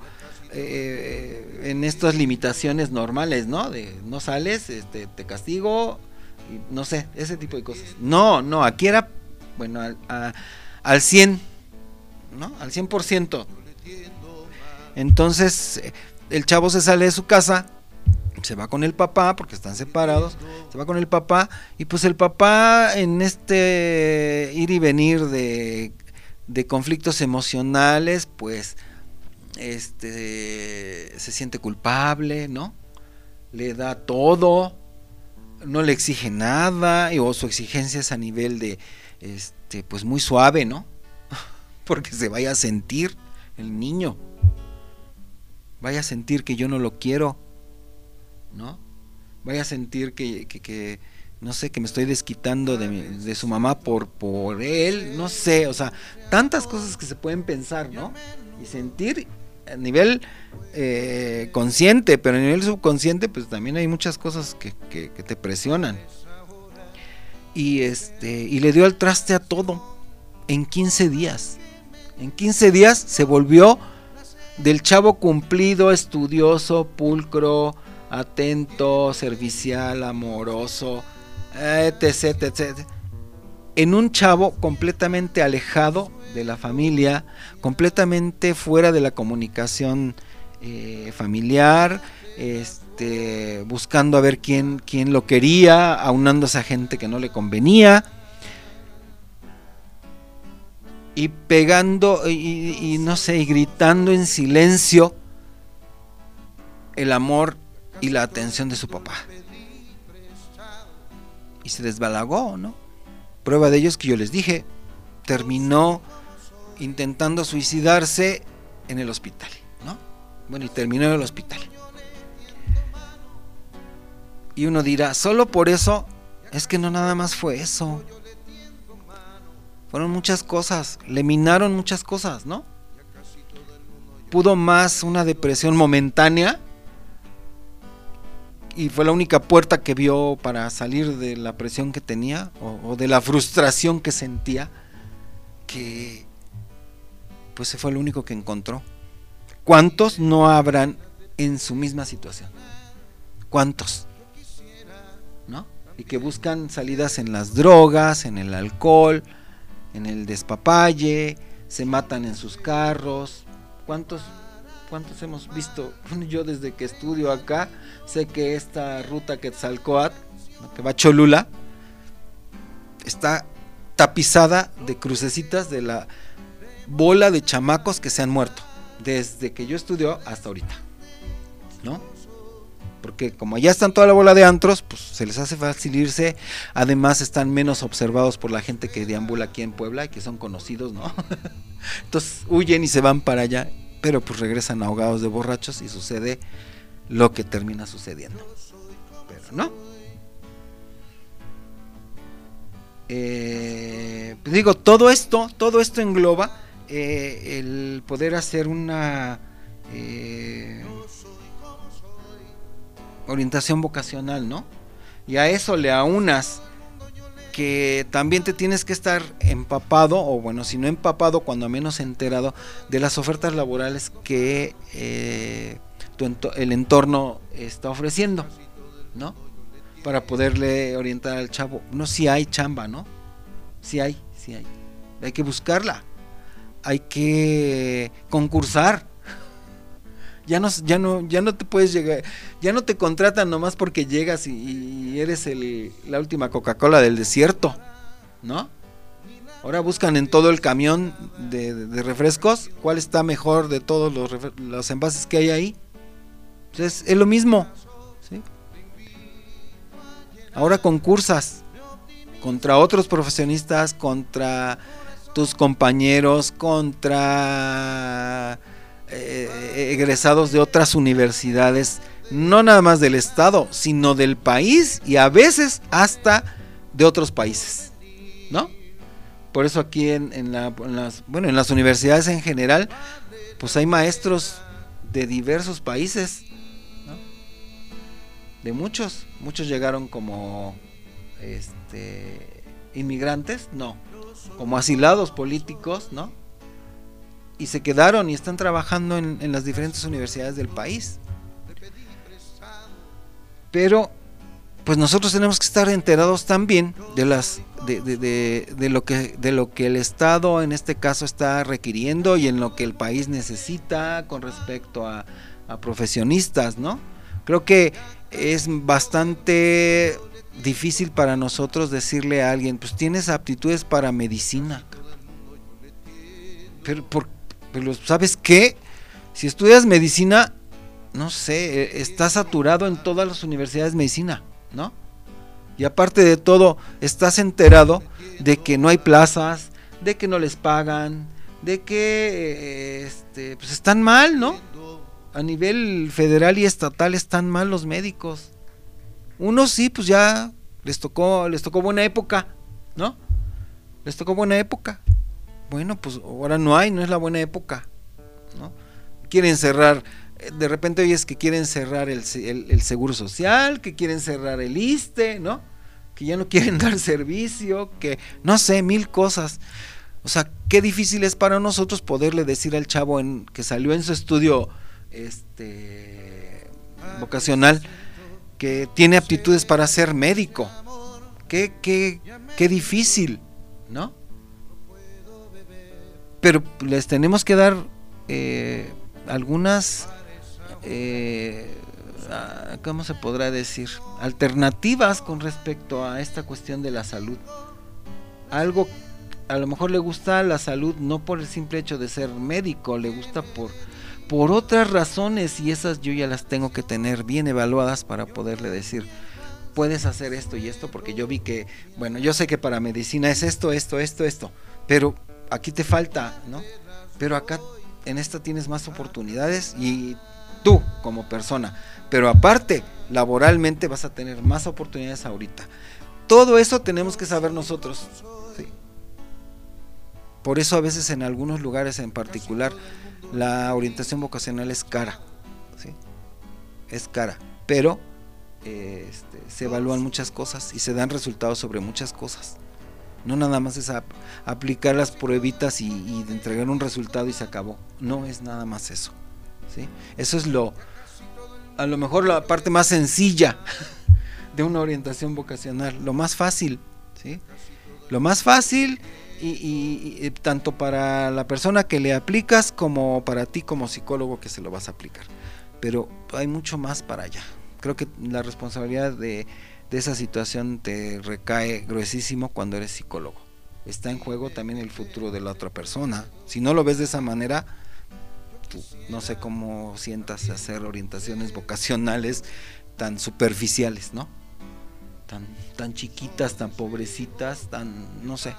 B: eh, en estas limitaciones normales, ¿no? De no sales, este, te castigo, y no sé, ese tipo de cosas. No, no, aquí era bueno, al, a, al cien, ¿no? Al cien por ciento. Entonces el chavo se sale de su casa, se va con el papá, porque están separados, se va con el papá, y pues el papá en este ir y venir de, de conflictos emocionales, pues este se siente culpable, ¿no? Le da todo, no le exige nada, y, o su exigencia es a nivel de, este, pues muy suave, ¿no? Porque se vaya a sentir el niño, vaya a sentir que yo no lo quiero, ¿no? Vaya a sentir que, que, que no sé, que me estoy desquitando de, de su mamá por, por él, no sé, o sea, tantas cosas que se pueden pensar, ¿no? Y sentir a nivel eh, consciente, pero a nivel subconsciente, pues también hay muchas cosas que, que, que te presionan. Y este, y le dio al traste a todo en quince días. En quince días se volvió del chavo cumplido, estudioso, pulcro, atento, servicial, amoroso, etc, etc, en un chavo completamente alejado de la familia, completamente fuera de la comunicación eh, familiar, este, buscando a ver quién, quién lo quería, aunándose a gente que no le convenía, y pegando y, y no sé, y gritando en silencio el amor y la atención de su papá. Y se desbalagó, ¿no? Prueba de ello es que yo les dije, terminó intentando suicidarse en el hospital, ¿no? Bueno, y terminó en el hospital. Y uno dirá, solo por eso, es que no nada más fue eso. Fueron muchas cosas, le minaron muchas cosas, ¿no? Pudo más una depresión momentánea, y fue la única puerta que vio para salir de la presión que tenía, o, o de la frustración que sentía, que pues se fue lo único que encontró. ¿Cuántos no habrán en su misma situación? ¿Cuántos? ¿No? Y que buscan salidas en las drogas, en el alcohol, en el despapalle, se matan en sus carros. ¿Cuántos? ¿Cuántos hemos visto? Yo desde que estudio acá sé que esta ruta Quetzalcóatl, que va a Cholula, está tapizada de crucecitas de la bola de chamacos que se han muerto desde que yo estudio hasta ahorita, ¿no? Porque como ya están toda la bola de antros, pues se les hace fácil irse. Además están menos observados por la gente que deambula aquí en Puebla y que son conocidos, ¿no? Entonces huyen y se van para allá, pero pues regresan ahogados de borrachos y sucede lo que termina sucediendo. Pero no. Eh, pues digo, todo esto, todo esto engloba eh, el poder hacer una eh, orientación vocacional, ¿no? Y a eso le aunas que también te tienes que estar empapado, o bueno, si no empapado, cuando menos enterado de las ofertas laborales que eh, tu ento- el entorno está ofreciendo, ¿no? Para poderle orientar al chavo. No, si hay chamba, ¿no? Si hay, si hay. Hay que buscarla. Hay que concursar. Ya no, ya no, ya no te puedes llegar, ya no te contratan nomás porque llegas y, y eres el, la última Coca-Cola del desierto, ¿no? Ahora buscan en todo el camión de, de, de refrescos cuál está mejor de todos los, refres- los envases que hay ahí. Entonces es lo mismo, ¿sí? Ahora concursas contra otros profesionistas, contra tus compañeros, contra eh, egresados de otras universidades, no nada más del estado, sino del país y a veces hasta de otros países, ¿no? Por eso aquí en, en, la, en las, bueno, en las universidades en general, pues hay maestros de diversos países, ¿no? De muchos, muchos llegaron como este inmigrantes, no, como asilados políticos, ¿no? Y se quedaron y están trabajando en, en las diferentes universidades del país. Pero pues nosotros tenemos que estar enterados también de las de, de, de, de lo que de lo que el Estado en este caso está requiriendo y en lo que el país necesita con respecto a, a profesionistas, ¿no? Creo que es bastante difícil para nosotros decirle a alguien, pues tienes aptitudes para medicina, pero, por, pero ¿sabes qué? Si estudias medicina, no sé, está saturado en todas las universidades de medicina, ¿no? Y aparte de todo, estás enterado de que no hay plazas, de que no les pagan, de que este, pues están mal, ¿no? A nivel federal y estatal están mal los médicos. Unos sí, pues ya les tocó, les tocó buena época, ¿no? Les tocó buena época. Bueno, pues ahora no hay, no es la buena época, ¿no? Quieren cerrar, de repente oyes que quieren cerrar el, el, el seguro social, que quieren cerrar el ISSSTE, ¿no? Que ya no quieren dar servicio, que no sé, mil cosas. O sea, qué difícil es para nosotros poderle decir al chavo en, que salió en su estudio este vocacional que tiene aptitudes para ser médico. Qué, qué, qué difícil, ¿no? Pero les tenemos que dar eh, algunas, eh, ¿cómo se podrá decir? Alternativas con respecto a esta cuestión de la salud. Algo, a lo mejor le gusta la salud no por el simple hecho de ser médico, le gusta por, por otras razones, y esas yo ya las tengo que tener bien evaluadas para poderle decir, puedes hacer esto y esto, porque yo vi que, bueno, yo sé que para medicina es esto, esto, esto, esto, pero aquí te falta, ¿no? Pero acá en esta tienes más oportunidades y tú como persona, pero aparte laboralmente vas a tener más oportunidades ahorita. Todo eso tenemos que saber nosotros, ¿sí? Por eso a veces en algunos lugares en particular la orientación vocacional es cara, ¿sí? Es cara, pero eh, este, se evalúan muchas cosas y se dan resultados sobre muchas cosas. No nada más es a, aplicar las pruebitas y, y de entregar un resultado y se acabó. No es nada más eso, ¿sí? Eso es lo, a lo mejor la parte más sencilla de una orientación vocacional, lo más fácil, ¿sí? Lo más fácil y, y, y tanto para la persona que le aplicas como para ti como psicólogo que se lo vas a aplicar. Pero hay mucho más para allá. Creo que la responsabilidad de de esa situación te recae gruesísimo cuando eres psicólogo. Está en juego también el futuro de la otra persona. Si no lo ves de esa manera, tú, no sé cómo sientas hacer orientaciones vocacionales tan superficiales, ¿no? Tan, tan chiquitas, tan pobrecitas, tan, no sé,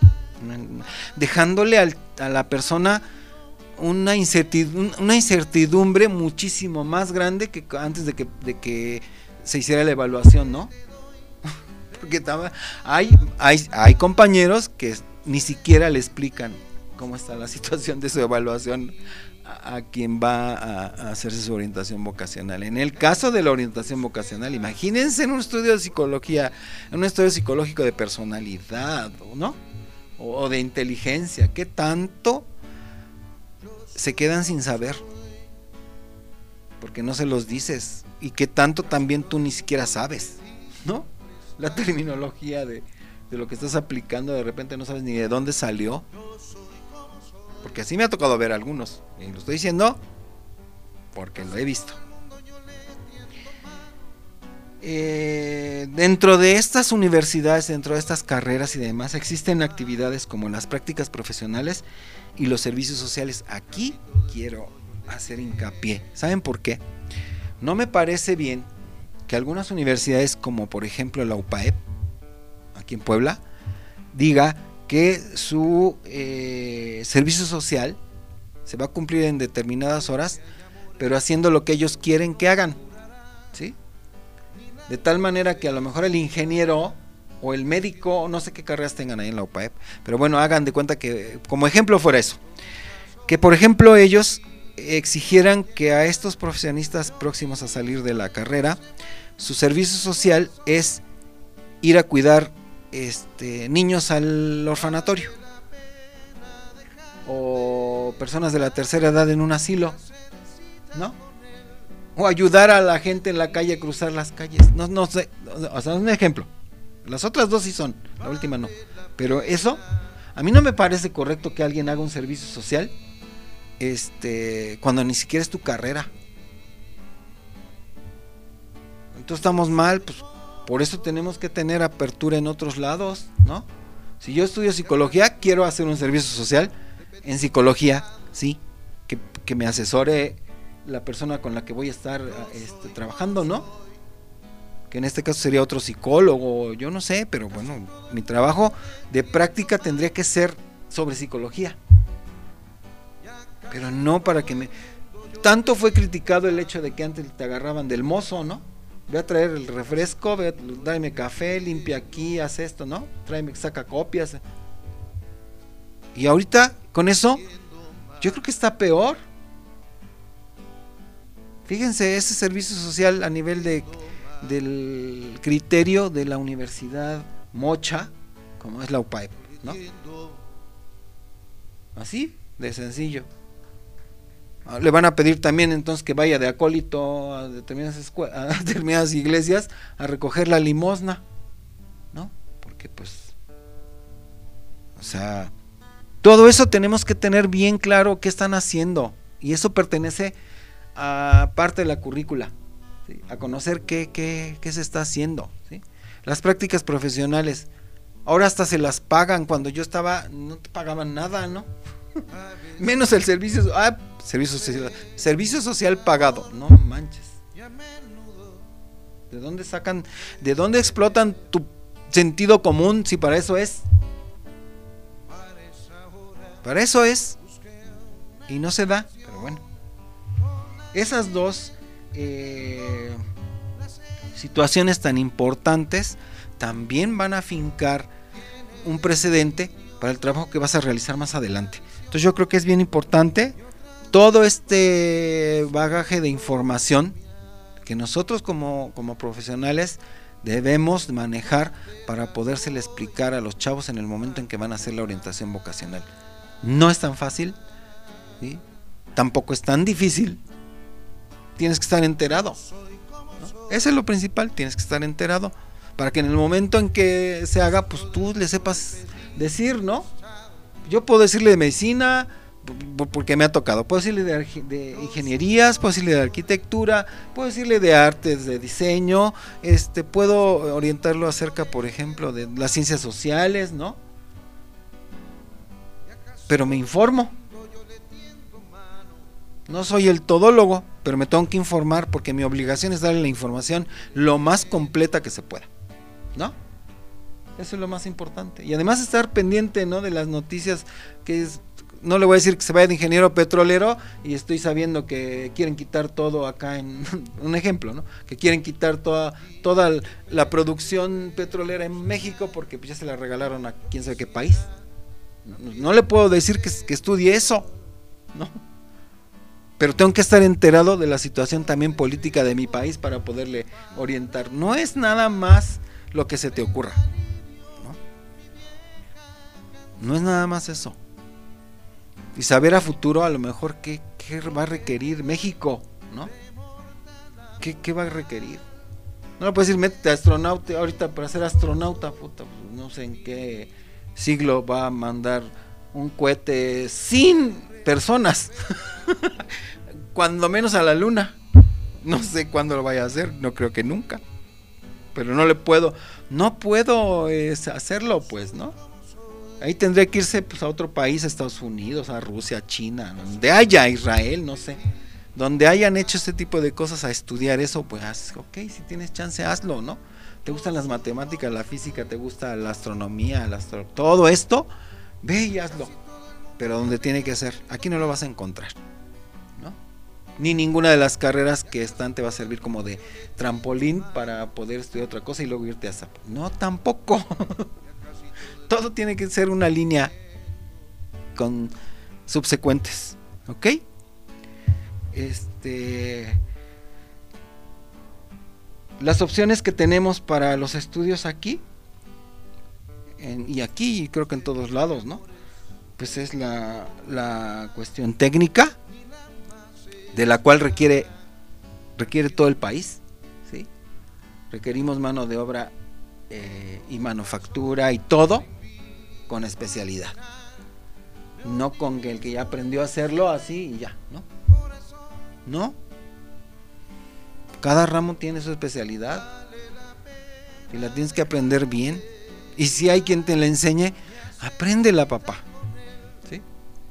B: dejándole al, a la persona una incertidumbre, una incertidumbre muchísimo más grande que antes de que, de que se hiciera la evaluación, ¿no? Porque hay, hay, hay compañeros que ni siquiera le explican cómo está la situación de su evaluación a, a quien va a, a hacerse su orientación vocacional. En el caso de la orientación vocacional, imagínense en un estudio de psicología, en un estudio psicológico de personalidad, ¿no? O, o de inteligencia, ¿qué tanto se quedan sin saber? Porque no se los dices. Y que tanto también tú ni siquiera sabes, ¿no? La terminología de, de lo que estás aplicando, de repente no sabes ni de dónde salió. Porque así me ha tocado ver algunos. Y lo estoy diciendo porque lo he visto. Eh, dentro de estas universidades, dentro de estas carreras y demás, existen actividades como las prácticas profesionales y los servicios sociales. Aquí quiero hacer hincapié. ¿Saben por qué? No me parece bien que algunas universidades, como por ejemplo la U P A E P, aquí en Puebla, diga que su eh, servicio social se va a cumplir en determinadas horas, pero haciendo lo que ellos quieren que hagan, ¿sí? De tal manera que a lo mejor el ingeniero o el médico, no sé qué carreras tengan ahí en la U P A E P, pero bueno, hagan de cuenta que, como ejemplo fuera eso, que por ejemplo ellos exigieran que a estos profesionistas próximos a salir de la carrera, su servicio social es ir a cuidar este, niños al orfanatorio o personas de la tercera edad en un asilo, ¿no? o ayudar a la gente en la calle a cruzar las calles. No, no sé, o sea, un ejemplo. Las otras dos sí son, la última no. Pero eso, a mí no me parece correcto que alguien haga un servicio social este, cuando ni siquiera es tu carrera. Entonces estamos mal, pues por eso tenemos que tener apertura en otros lados, ¿no? Si yo estudio psicología, quiero hacer un servicio social en psicología, sí, que, que me asesore la persona con la que voy a estar este, trabajando, ¿no? Que en este caso sería otro psicólogo, yo no sé, pero bueno, mi trabajo de práctica tendría que ser sobre psicología, pero no para que me... Tanto fue criticado el hecho de que antes te agarraban del mozo, ¿no? Ve a traer el refresco, ve a darme café, limpia aquí, haz esto, ¿no? Tráeme, saca copias. Y ahorita, con eso, yo creo que está peor. Fíjense, ese servicio social a nivel de del criterio de la Universidad Mocha, como es la U P A E P, ¿no? Así, de sencillo. Le van a pedir también entonces que vaya de acólito a determinadas, escuelas, a determinadas iglesias a recoger la limosna, ¿no? Porque pues, o sea, todo eso tenemos que tener bien claro qué están haciendo, y eso pertenece a parte de la currícula, ¿sí? A conocer qué, qué, qué se está haciendo, ¿sí? Las prácticas profesionales, ahora hasta se las pagan. Cuando yo estaba no te pagaban nada, ¿no? Menos el servicio, ah, servicio social, servicio social pagado, no manches. ¿De dónde sacan, de dónde explotan tu sentido común si para eso es? Para eso es. Y no se da, pero bueno. Esas dos eh, situaciones tan importantes también van a fincar un precedente para el trabajo que vas a realizar más adelante. Entonces yo creo que es bien importante todo este bagaje de información que nosotros como, como profesionales debemos manejar para podérsele explicar a los chavos en el momento en que van a hacer la orientación vocacional. No es tan fácil, ¿sí? Tampoco es tan difícil. Tienes que estar enterado, ¿no? Eso es lo principal, tienes que estar enterado para que en el momento en que se haga, pues tú le sepas decir, ¿no? Yo puedo decirle de medicina porque me ha tocado, puedo decirle de, de ingenierías, puedo decirle de arquitectura, puedo decirle de artes, de diseño, este, puedo orientarlo acerca, por ejemplo, de las ciencias sociales, ¿no? Pero me informo. No soy el todólogo, pero me tengo que informar porque mi obligación es darle la información lo más completa que se pueda, ¿no? Eso es lo más importante. Y además estar pendiente, ¿no?, de las noticias, que es, no le voy a decir que se vaya de ingeniero petrolero y estoy sabiendo que quieren quitar todo acá en un ejemplo, ¿no? Que quieren quitar toda toda la producción petrolera en México porque pues ya se la regalaron a quién sabe qué país. No, no le puedo decir que, que estudie eso, ¿no? Pero tengo que estar enterado de la situación también política de mi país para poderle orientar. No es nada más lo que se te ocurra. No es nada más eso. Y saber a futuro a lo mejor qué, qué va a requerir México, ¿no? ¿Qué, qué va a requerir? No le puedes decir, métete a astronauta ahorita para ser astronauta, puta, pues no sé en qué siglo va a mandar un cohete sin personas. Cuando menos a la luna. No sé cuándo lo vaya a hacer, no creo que nunca. Pero no le puedo, no puedo eh, hacerlo, pues, ¿no? Ahí tendría que irse pues, a otro país, a Estados Unidos, a Rusia, a China, donde haya, Israel, no sé, donde hayan hecho este tipo de cosas a estudiar eso, pues ok, si tienes chance hazlo, ¿no? Te gustan las matemáticas, la física, te gusta la astronomía, la astro... todo esto, ve y hazlo, pero donde tiene que ser, aquí no lo vas a encontrar, ¿no? Ni ninguna de las carreras que están te va a servir como de trampolín para poder estudiar otra cosa y luego irte a esa, no, tampoco. Todo tiene que ser una línea con subsecuentes, ¿ok? Este, las opciones que tenemos para los estudios aquí en, y aquí, y creo que en todos lados, ¿no? Pues es la, la cuestión técnica, de la cual requiere requiere todo el país, ¿sí? Requerimos mano de obra eh, y manufactura y todo con especialidad, no con el que ya aprendió a hacerlo así y ya, ¿no? No, cada ramo tiene su especialidad y la tienes que aprender bien, y si hay quien te la enseñe, apréndela, papá, ¿sí?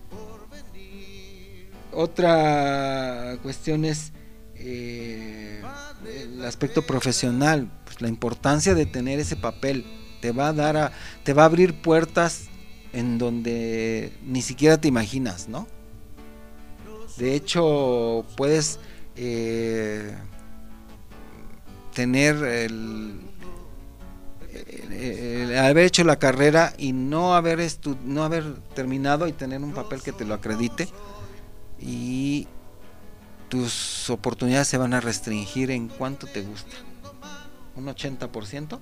B: Otra cuestión es eh, el aspecto profesional, pues la importancia de tener ese papel te va a dar a, te va a abrir puertas en donde ni siquiera te imaginas, ¿no? De hecho, puedes eh, tener el, el, el haber hecho la carrera y no haber estu- no haber terminado y tener un papel que te lo acredite, y tus oportunidades se van a restringir en cuánto te gusta, un ochenta por ciento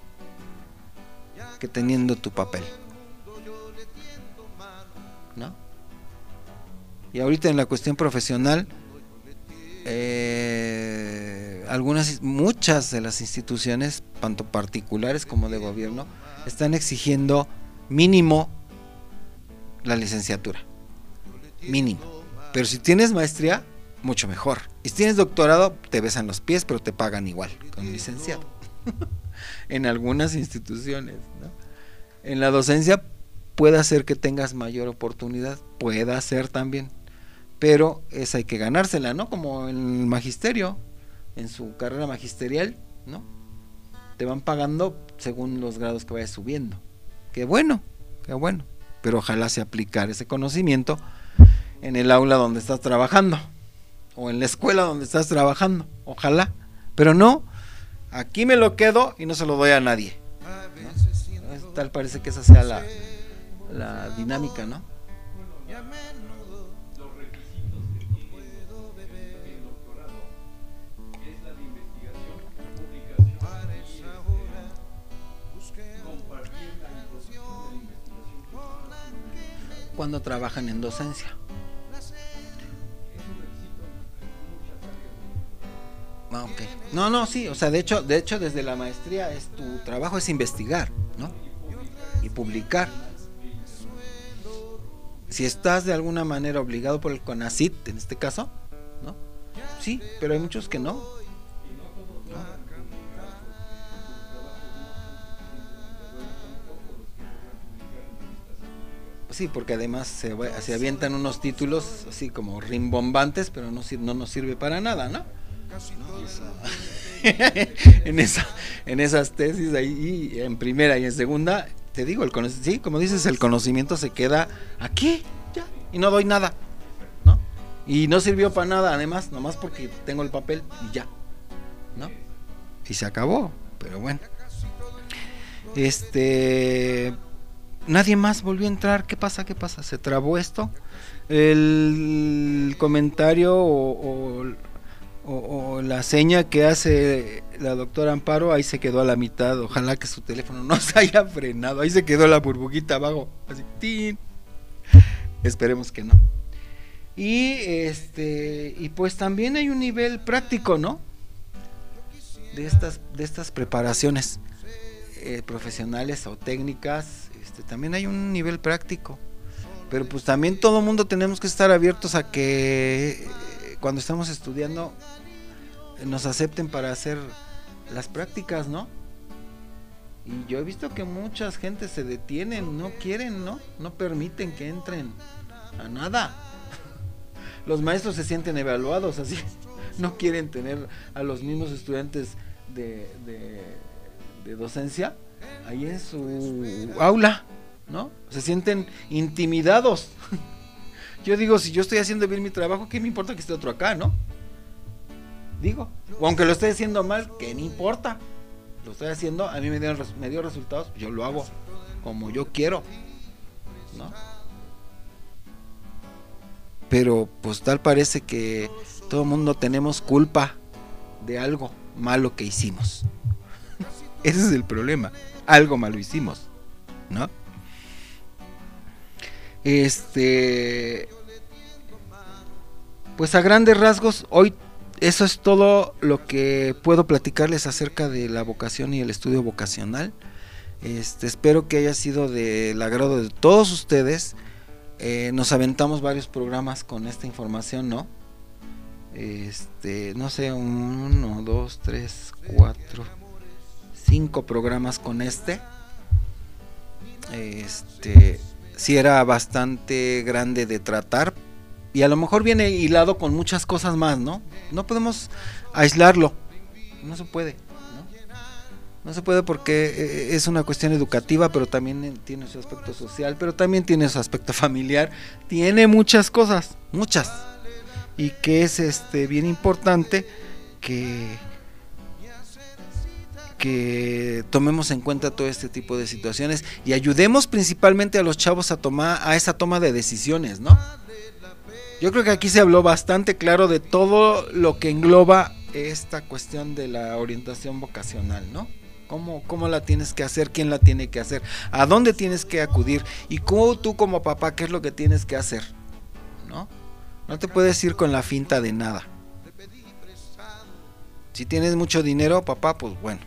B: que teniendo tu papel, ¿no? Y ahorita en la cuestión profesional, eh, algunas, muchas de las instituciones, tanto particulares como de gobierno, están exigiendo mínimo la licenciatura, mínimo. Pero si tienes maestría, mucho mejor. Y si tienes doctorado, te besan los pies, pero te pagan igual con licenciado. En algunas instituciones, ¿no? En la docencia puede hacer que tengas mayor oportunidad, puede hacer también, pero esa hay que ganársela, ¿no? Como en el magisterio, en su carrera magisterial, ¿no? Te van pagando según los grados que vayas subiendo. Qué bueno, qué bueno, pero ojalá se aplicara ese conocimiento en el aula donde estás trabajando, o en la escuela donde estás trabajando, ojalá, pero no, aquí me lo quedo y no se lo doy a nadie, ¿no? Tal parece que esa sea la, la dinámica, ¿no?
C: Los requisitos que tiene el doctorado es la de investigación, publicación y compartir la información de la investigación.
B: Cuando trabajan en docencia. Ah, okay. No, no, sí, o sea, de hecho, de hecho desde la maestría es tu trabajo es investigar, ¿no? Y publicar. Si estás de alguna manera obligado por el CONACYT, en este caso, ¿no? Sí, pero hay muchos que no. ¿No? Sí, porque además se, se avientan unos títulos así como rimbombantes, pero no, no nos sirve para nada, ¿no? en esa en esas tesis ahí, en primera y en segunda, te digo, el cono- sí, como dices, el conocimiento se queda aquí ya y no doy nada, ¿no? Y no sirvió para nada, además, nomás porque tengo el papel y ya, ¿no? Y se acabó, pero bueno. Este, nadie más volvió a entrar. ¿Qué pasa? ¿Qué pasa? ¿Se trabó esto? El comentario o, o O, o la seña que hace la doctora Amparo, ahí se quedó a la mitad. Ojalá que su teléfono no se haya frenado. Ahí se quedó la burbujita abajo, así, ¡tin! Esperemos que no. Y este y pues también hay un nivel práctico, ¿no? De estas de estas preparaciones eh, profesionales o técnicas, este, también hay un nivel práctico. Pero pues también todo mundo tenemos que estar abiertos a que eh, cuando estamos estudiando nos acepten para hacer las prácticas, ¿no? Y yo he visto que muchas gentes se detienen, no quieren, ¿no? No permiten que entren a nada. Los maestros se sienten evaluados así, no quieren tener a los mismos estudiantes de, de, de docencia ahí en su aula, ¿no? Se sienten intimidados. Yo digo, si yo estoy haciendo bien mi trabajo, ¿qué me importa que esté otro acá, no? Digo, o aunque lo esté haciendo mal, ¿qué me importa? Lo estoy haciendo, a mí me dio, me dio resultados, yo lo hago como yo quiero, ¿no? Pero pues tal parece que todo el mundo tenemos culpa de algo malo que hicimos. Ese es el problema, algo malo hicimos, ¿no? Este, pues a grandes rasgos, hoy eso es todo lo que puedo platicarles acerca de la vocación y el estudio vocacional. Este, espero que haya sido del agrado de todos ustedes. Eh, nos aventamos varios programas con esta información, ¿no? Este, no sé, uno, dos, tres, cuatro, cinco programas con este. Este, sí era bastante grande de tratar y a lo mejor viene hilado con muchas cosas más, ¿no? No podemos aislarlo, no se puede, ¿no? No se puede porque es una cuestión educativa, pero también tiene su aspecto social, pero también tiene su aspecto familiar, tiene muchas cosas, muchas, y que es este bien importante que que tomemos en cuenta todo este tipo de situaciones y ayudemos principalmente a los chavos a tomar a esa toma de decisiones, ¿no? Yo creo que aquí se habló bastante claro de todo lo que engloba esta cuestión de la orientación vocacional, ¿no? Cómo, cómo la tienes que hacer, quién la tiene que hacer, a dónde tienes que acudir y cómo tú como papá qué es lo que tienes que hacer, ¿no? No te puedes ir con la finta de nada. Si tienes mucho dinero, papá, pues bueno.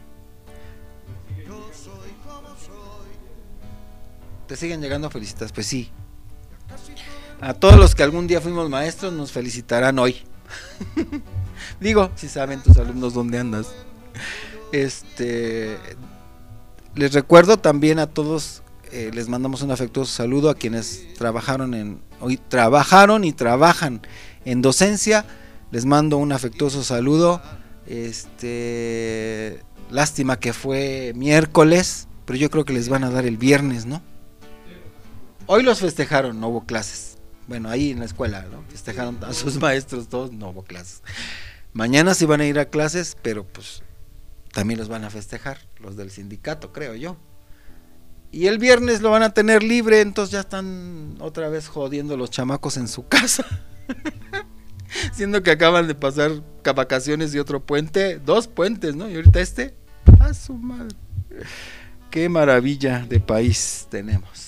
B: Te siguen llegando felicitas, pues sí. A todos los que algún día fuimos maestros nos felicitarán hoy. Digo, si saben tus alumnos dónde andas. Este, les recuerdo también a todos, eh, les mandamos un afectuoso saludo a quienes trabajaron en hoy trabajaron y trabajan en docencia. Les mando un afectuoso saludo. Este, lástima que fue miércoles, pero yo creo que les van a dar el viernes, ¿no? Hoy los festejaron, no hubo clases. Bueno, ahí en la escuela, ¿no? Festejaron a sus maestros todos, no hubo clases. Mañana sí van a ir a clases, pero pues también los van a festejar, los del sindicato, creo yo. Y el viernes lo van a tener libre, entonces ya están otra vez jodiendo los chamacos en su casa. Siendo que acaban de pasar vacaciones y otro puente, dos puentes, ¿no? Y ahorita este, ¡a su madre! ¡Qué maravilla de país tenemos!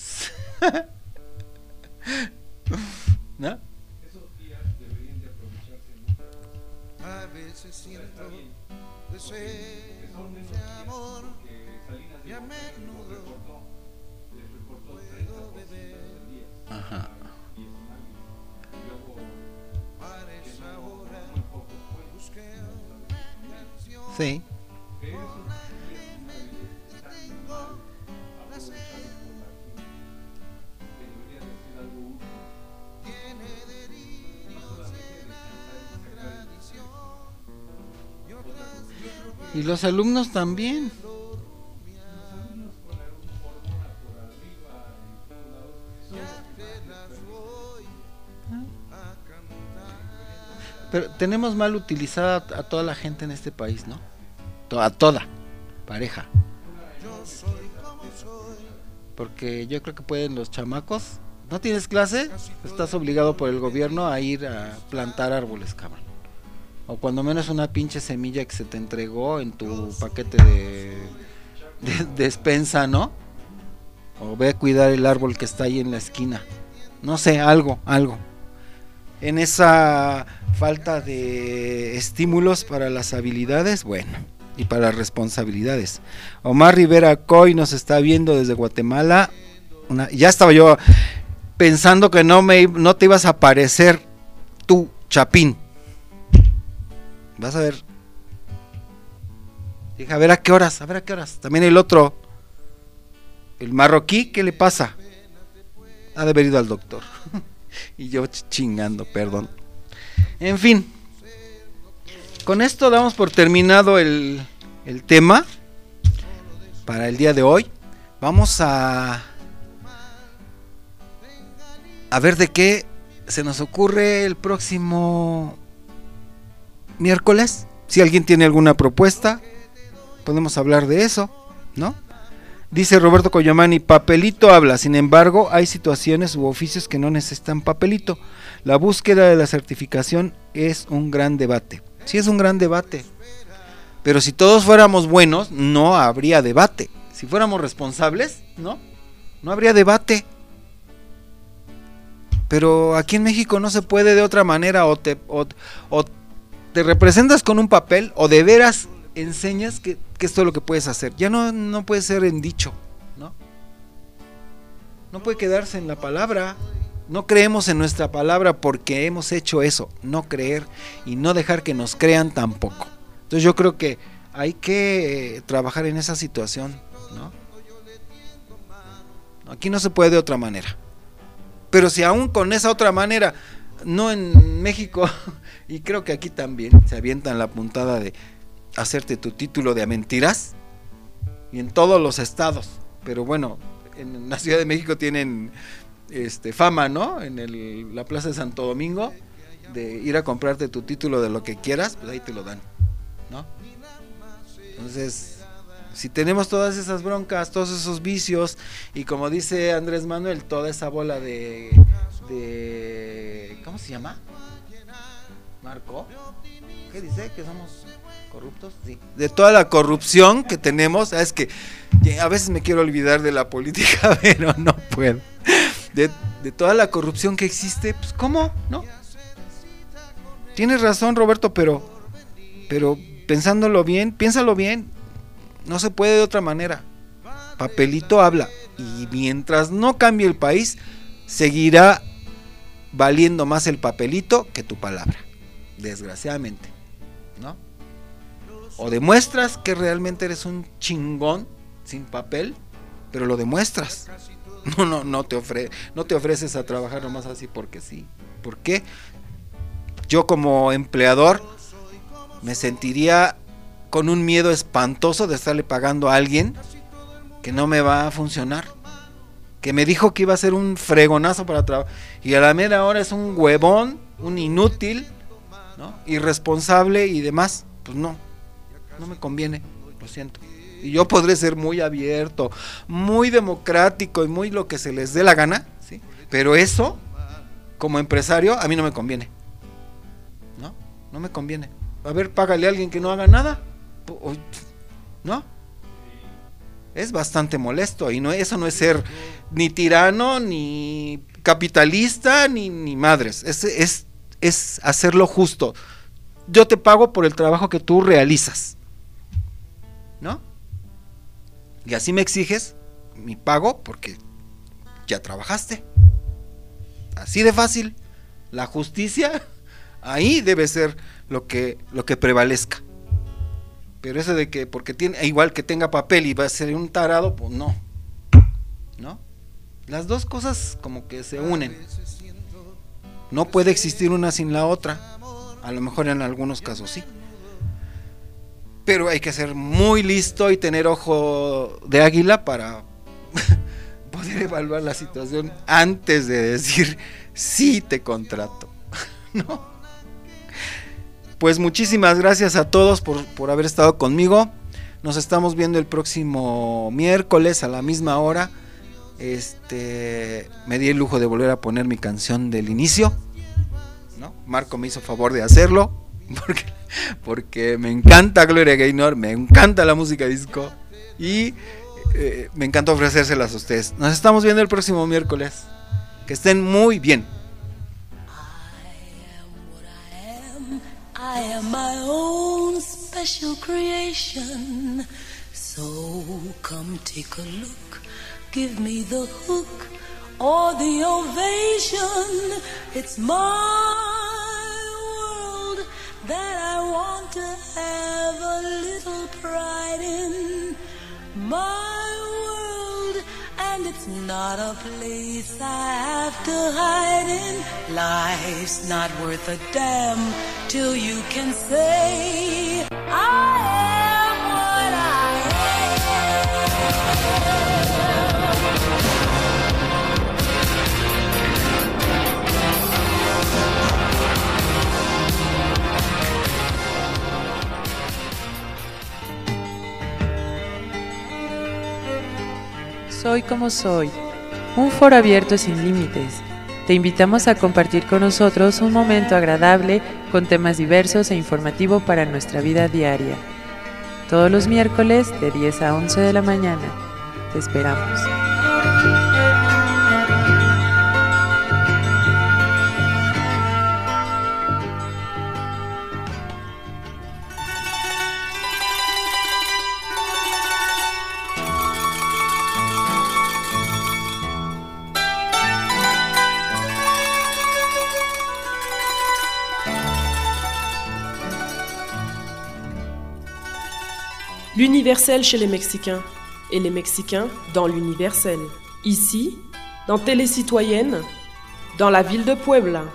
B: ¿No?
C: Esos días deberían de aprovecharse mucho.
D: A veces siento deseo de amor y a menudo
C: Les recortó treinta por ciento del día.
B: Ajá.
C: Y luego
D: para esa hora
C: muy pocos puentes.
D: busqué una canción.
B: Sí.
C: Pero esos días están mal
D: La sed
C: aprovechados por la gente. Que debería de ser algo útil.
D: tiene delirios en la tradición y otras hierbas.
B: Y los alumnos también.
C: Los alumnos con la hormona por arriba y todos lados son
D: Te las voy a cantar.
B: Pero tenemos mal utilizada a toda la gente en este país, ¿no? To- A toda pareja.
D: Yo soy como soy.
B: Porque yo creo que pueden los chamacos. ¿No tienes clase? Estás obligado por el gobierno a ir a plantar árboles, cabrón. O cuando menos una pinche semilla que se te entregó en tu paquete de, de despensa, ¿no? O ve a cuidar el árbol que está ahí en la esquina. No sé, algo, algo. En esa falta de estímulos para las habilidades, bueno, y para las responsabilidades. Omar Rivera Coy nos está viendo desde Guatemala. Una, ya estaba yo pensando que no me no te ibas a aparecer tú, Chapín. Vas a ver. Dije, a ver a qué horas, a ver a qué horas. También el otro, el marroquí, ¿qué le pasa? Ha de haber ido al doctor. Y yo chingando, perdón. En fin, con esto damos por terminado el, el tema para el día de hoy. Vamos a a ver de qué se nos ocurre el próximo miércoles. Si alguien tiene alguna propuesta, podemos hablar de eso, ¿no? Dice Roberto Coyamani, papelito habla, sin embargo, hay situaciones u oficios que no necesitan papelito. La búsqueda de la certificación es un gran debate. Sí, es un gran debate. Pero si todos fuéramos buenos, no habría debate. Si fuéramos responsables, ¿no? No habría debate. Pero aquí en México no se puede de otra manera, o te, o, o te representas con un papel o de veras enseñas que, que esto es lo que puedes hacer. Ya no, no puede ser en dicho, ¿no? No puede quedarse en la palabra. No creemos en nuestra palabra porque hemos hecho eso. No creer y no dejar que nos crean tampoco. Entonces yo creo que hay que eh, trabajar en esa situación, ¿no? Aquí no se puede de otra manera. Pero si aún con esa otra manera, no en México, y creo que aquí también se avientan la puntada de hacerte tu título de a mentiras, y en todos los estados, pero bueno, en la Ciudad de México tienen este fama, ¿no? En el, la Plaza de Santo Domingo, de ir a comprarte tu título de lo que quieras, pues ahí te lo dan, ¿no? Entonces, si tenemos todas esas broncas, todos esos vicios, y como dice Andrés Manuel, toda esa bola de, de ¿cómo se llama? Marco, ¿qué dice? ¿Que somos corruptos? Sí. De toda la corrupción que tenemos, es que a veces me quiero olvidar de la política, pero no puedo. De, de toda la corrupción que existe, pues ¿cómo? ¿No? Tienes razón, Roberto, pero, pero pensándolo bien, piénsalo bien. No se puede de otra manera. Papelito habla. Y mientras no cambie el país, seguirá valiendo más el papelito que tu palabra. Desgraciadamente, ¿no? O demuestras que realmente eres un chingón sin papel, pero lo demuestras. No, no, no te ofre, no te ofreces a trabajar nomás así porque sí. ¿Por qué? Yo como empleador me sentiría con un miedo espantoso de estarle pagando a alguien que no me va a funcionar, que me dijo que iba a ser un fregonazo para trabajar y a la mera hora es un huevón, un inútil, ¿no? Irresponsable y demás. Pues no, no me conviene, lo siento. Y yo podré ser muy abierto, muy democrático y muy lo que se les dé la gana, ¿sí? Pero eso, como empresario, a mí no me conviene, ¿no? No me conviene. A ver, págale a alguien que no haga nada, ¿no? Es bastante molesto y no, eso no es ser ni tirano, ni capitalista, ni, ni madres. Es, es, es hacerlo justo. Yo te pago por el trabajo que tú realizas, ¿no? Y así me exiges mi pago porque ya trabajaste. Así de fácil. La justicia ahí debe ser lo que, lo que prevalezca. Pero eso de que porque tiene, igual que tenga papel y va a ser un tarado, pues no, ¿no? Las dos cosas como que se unen. No puede existir una sin la otra. A lo mejor en algunos casos sí. Pero hay que ser muy listo y tener ojo de águila para poder evaluar la situación antes de decir sí te contrato, ¿no? Pues muchísimas gracias a todos por, por haber estado conmigo. Nos estamos viendo el próximo miércoles a la misma hora. Este, me di el lujo de volver a poner mi canción del inicio, ¿no? Marco me hizo favor de hacerlo porque, porque me encanta Gloria Gaynor, me encanta la música disco y eh, me encanta ofrecérselas a ustedes. Nos estamos viendo el próximo miércoles. Que estén muy bien.
A: I am my own special creation. So come take a look. Give me the hook or the ovation. It's my world that I want to have a little pride in. My world, and it's not a place I have to hide in. Life's not worth a damn till you can say I am what I
E: Soy como soy, un foro abierto sin límites. Te invitamos a compartir con nosotros un momento agradable con temas diversos e informativo para nuestra vida diaria. Todos los miércoles de diez a once de la mañana. Te esperamos.
F: L'universel chez les Mexicains et les Mexicains dans l'universel. Ici, dans Télécitoyenne, dans la ville de Puebla.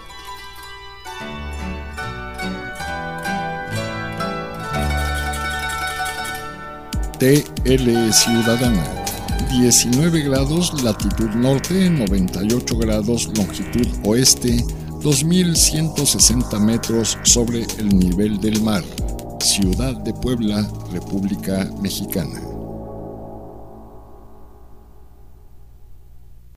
G: T L Ciudadana, diecinueve grados latitud norte, noventa y ocho grados longitud oeste, dos mil ciento sesenta metros sobre el nivel del mar. Ciudad de Puebla, República Mexicana.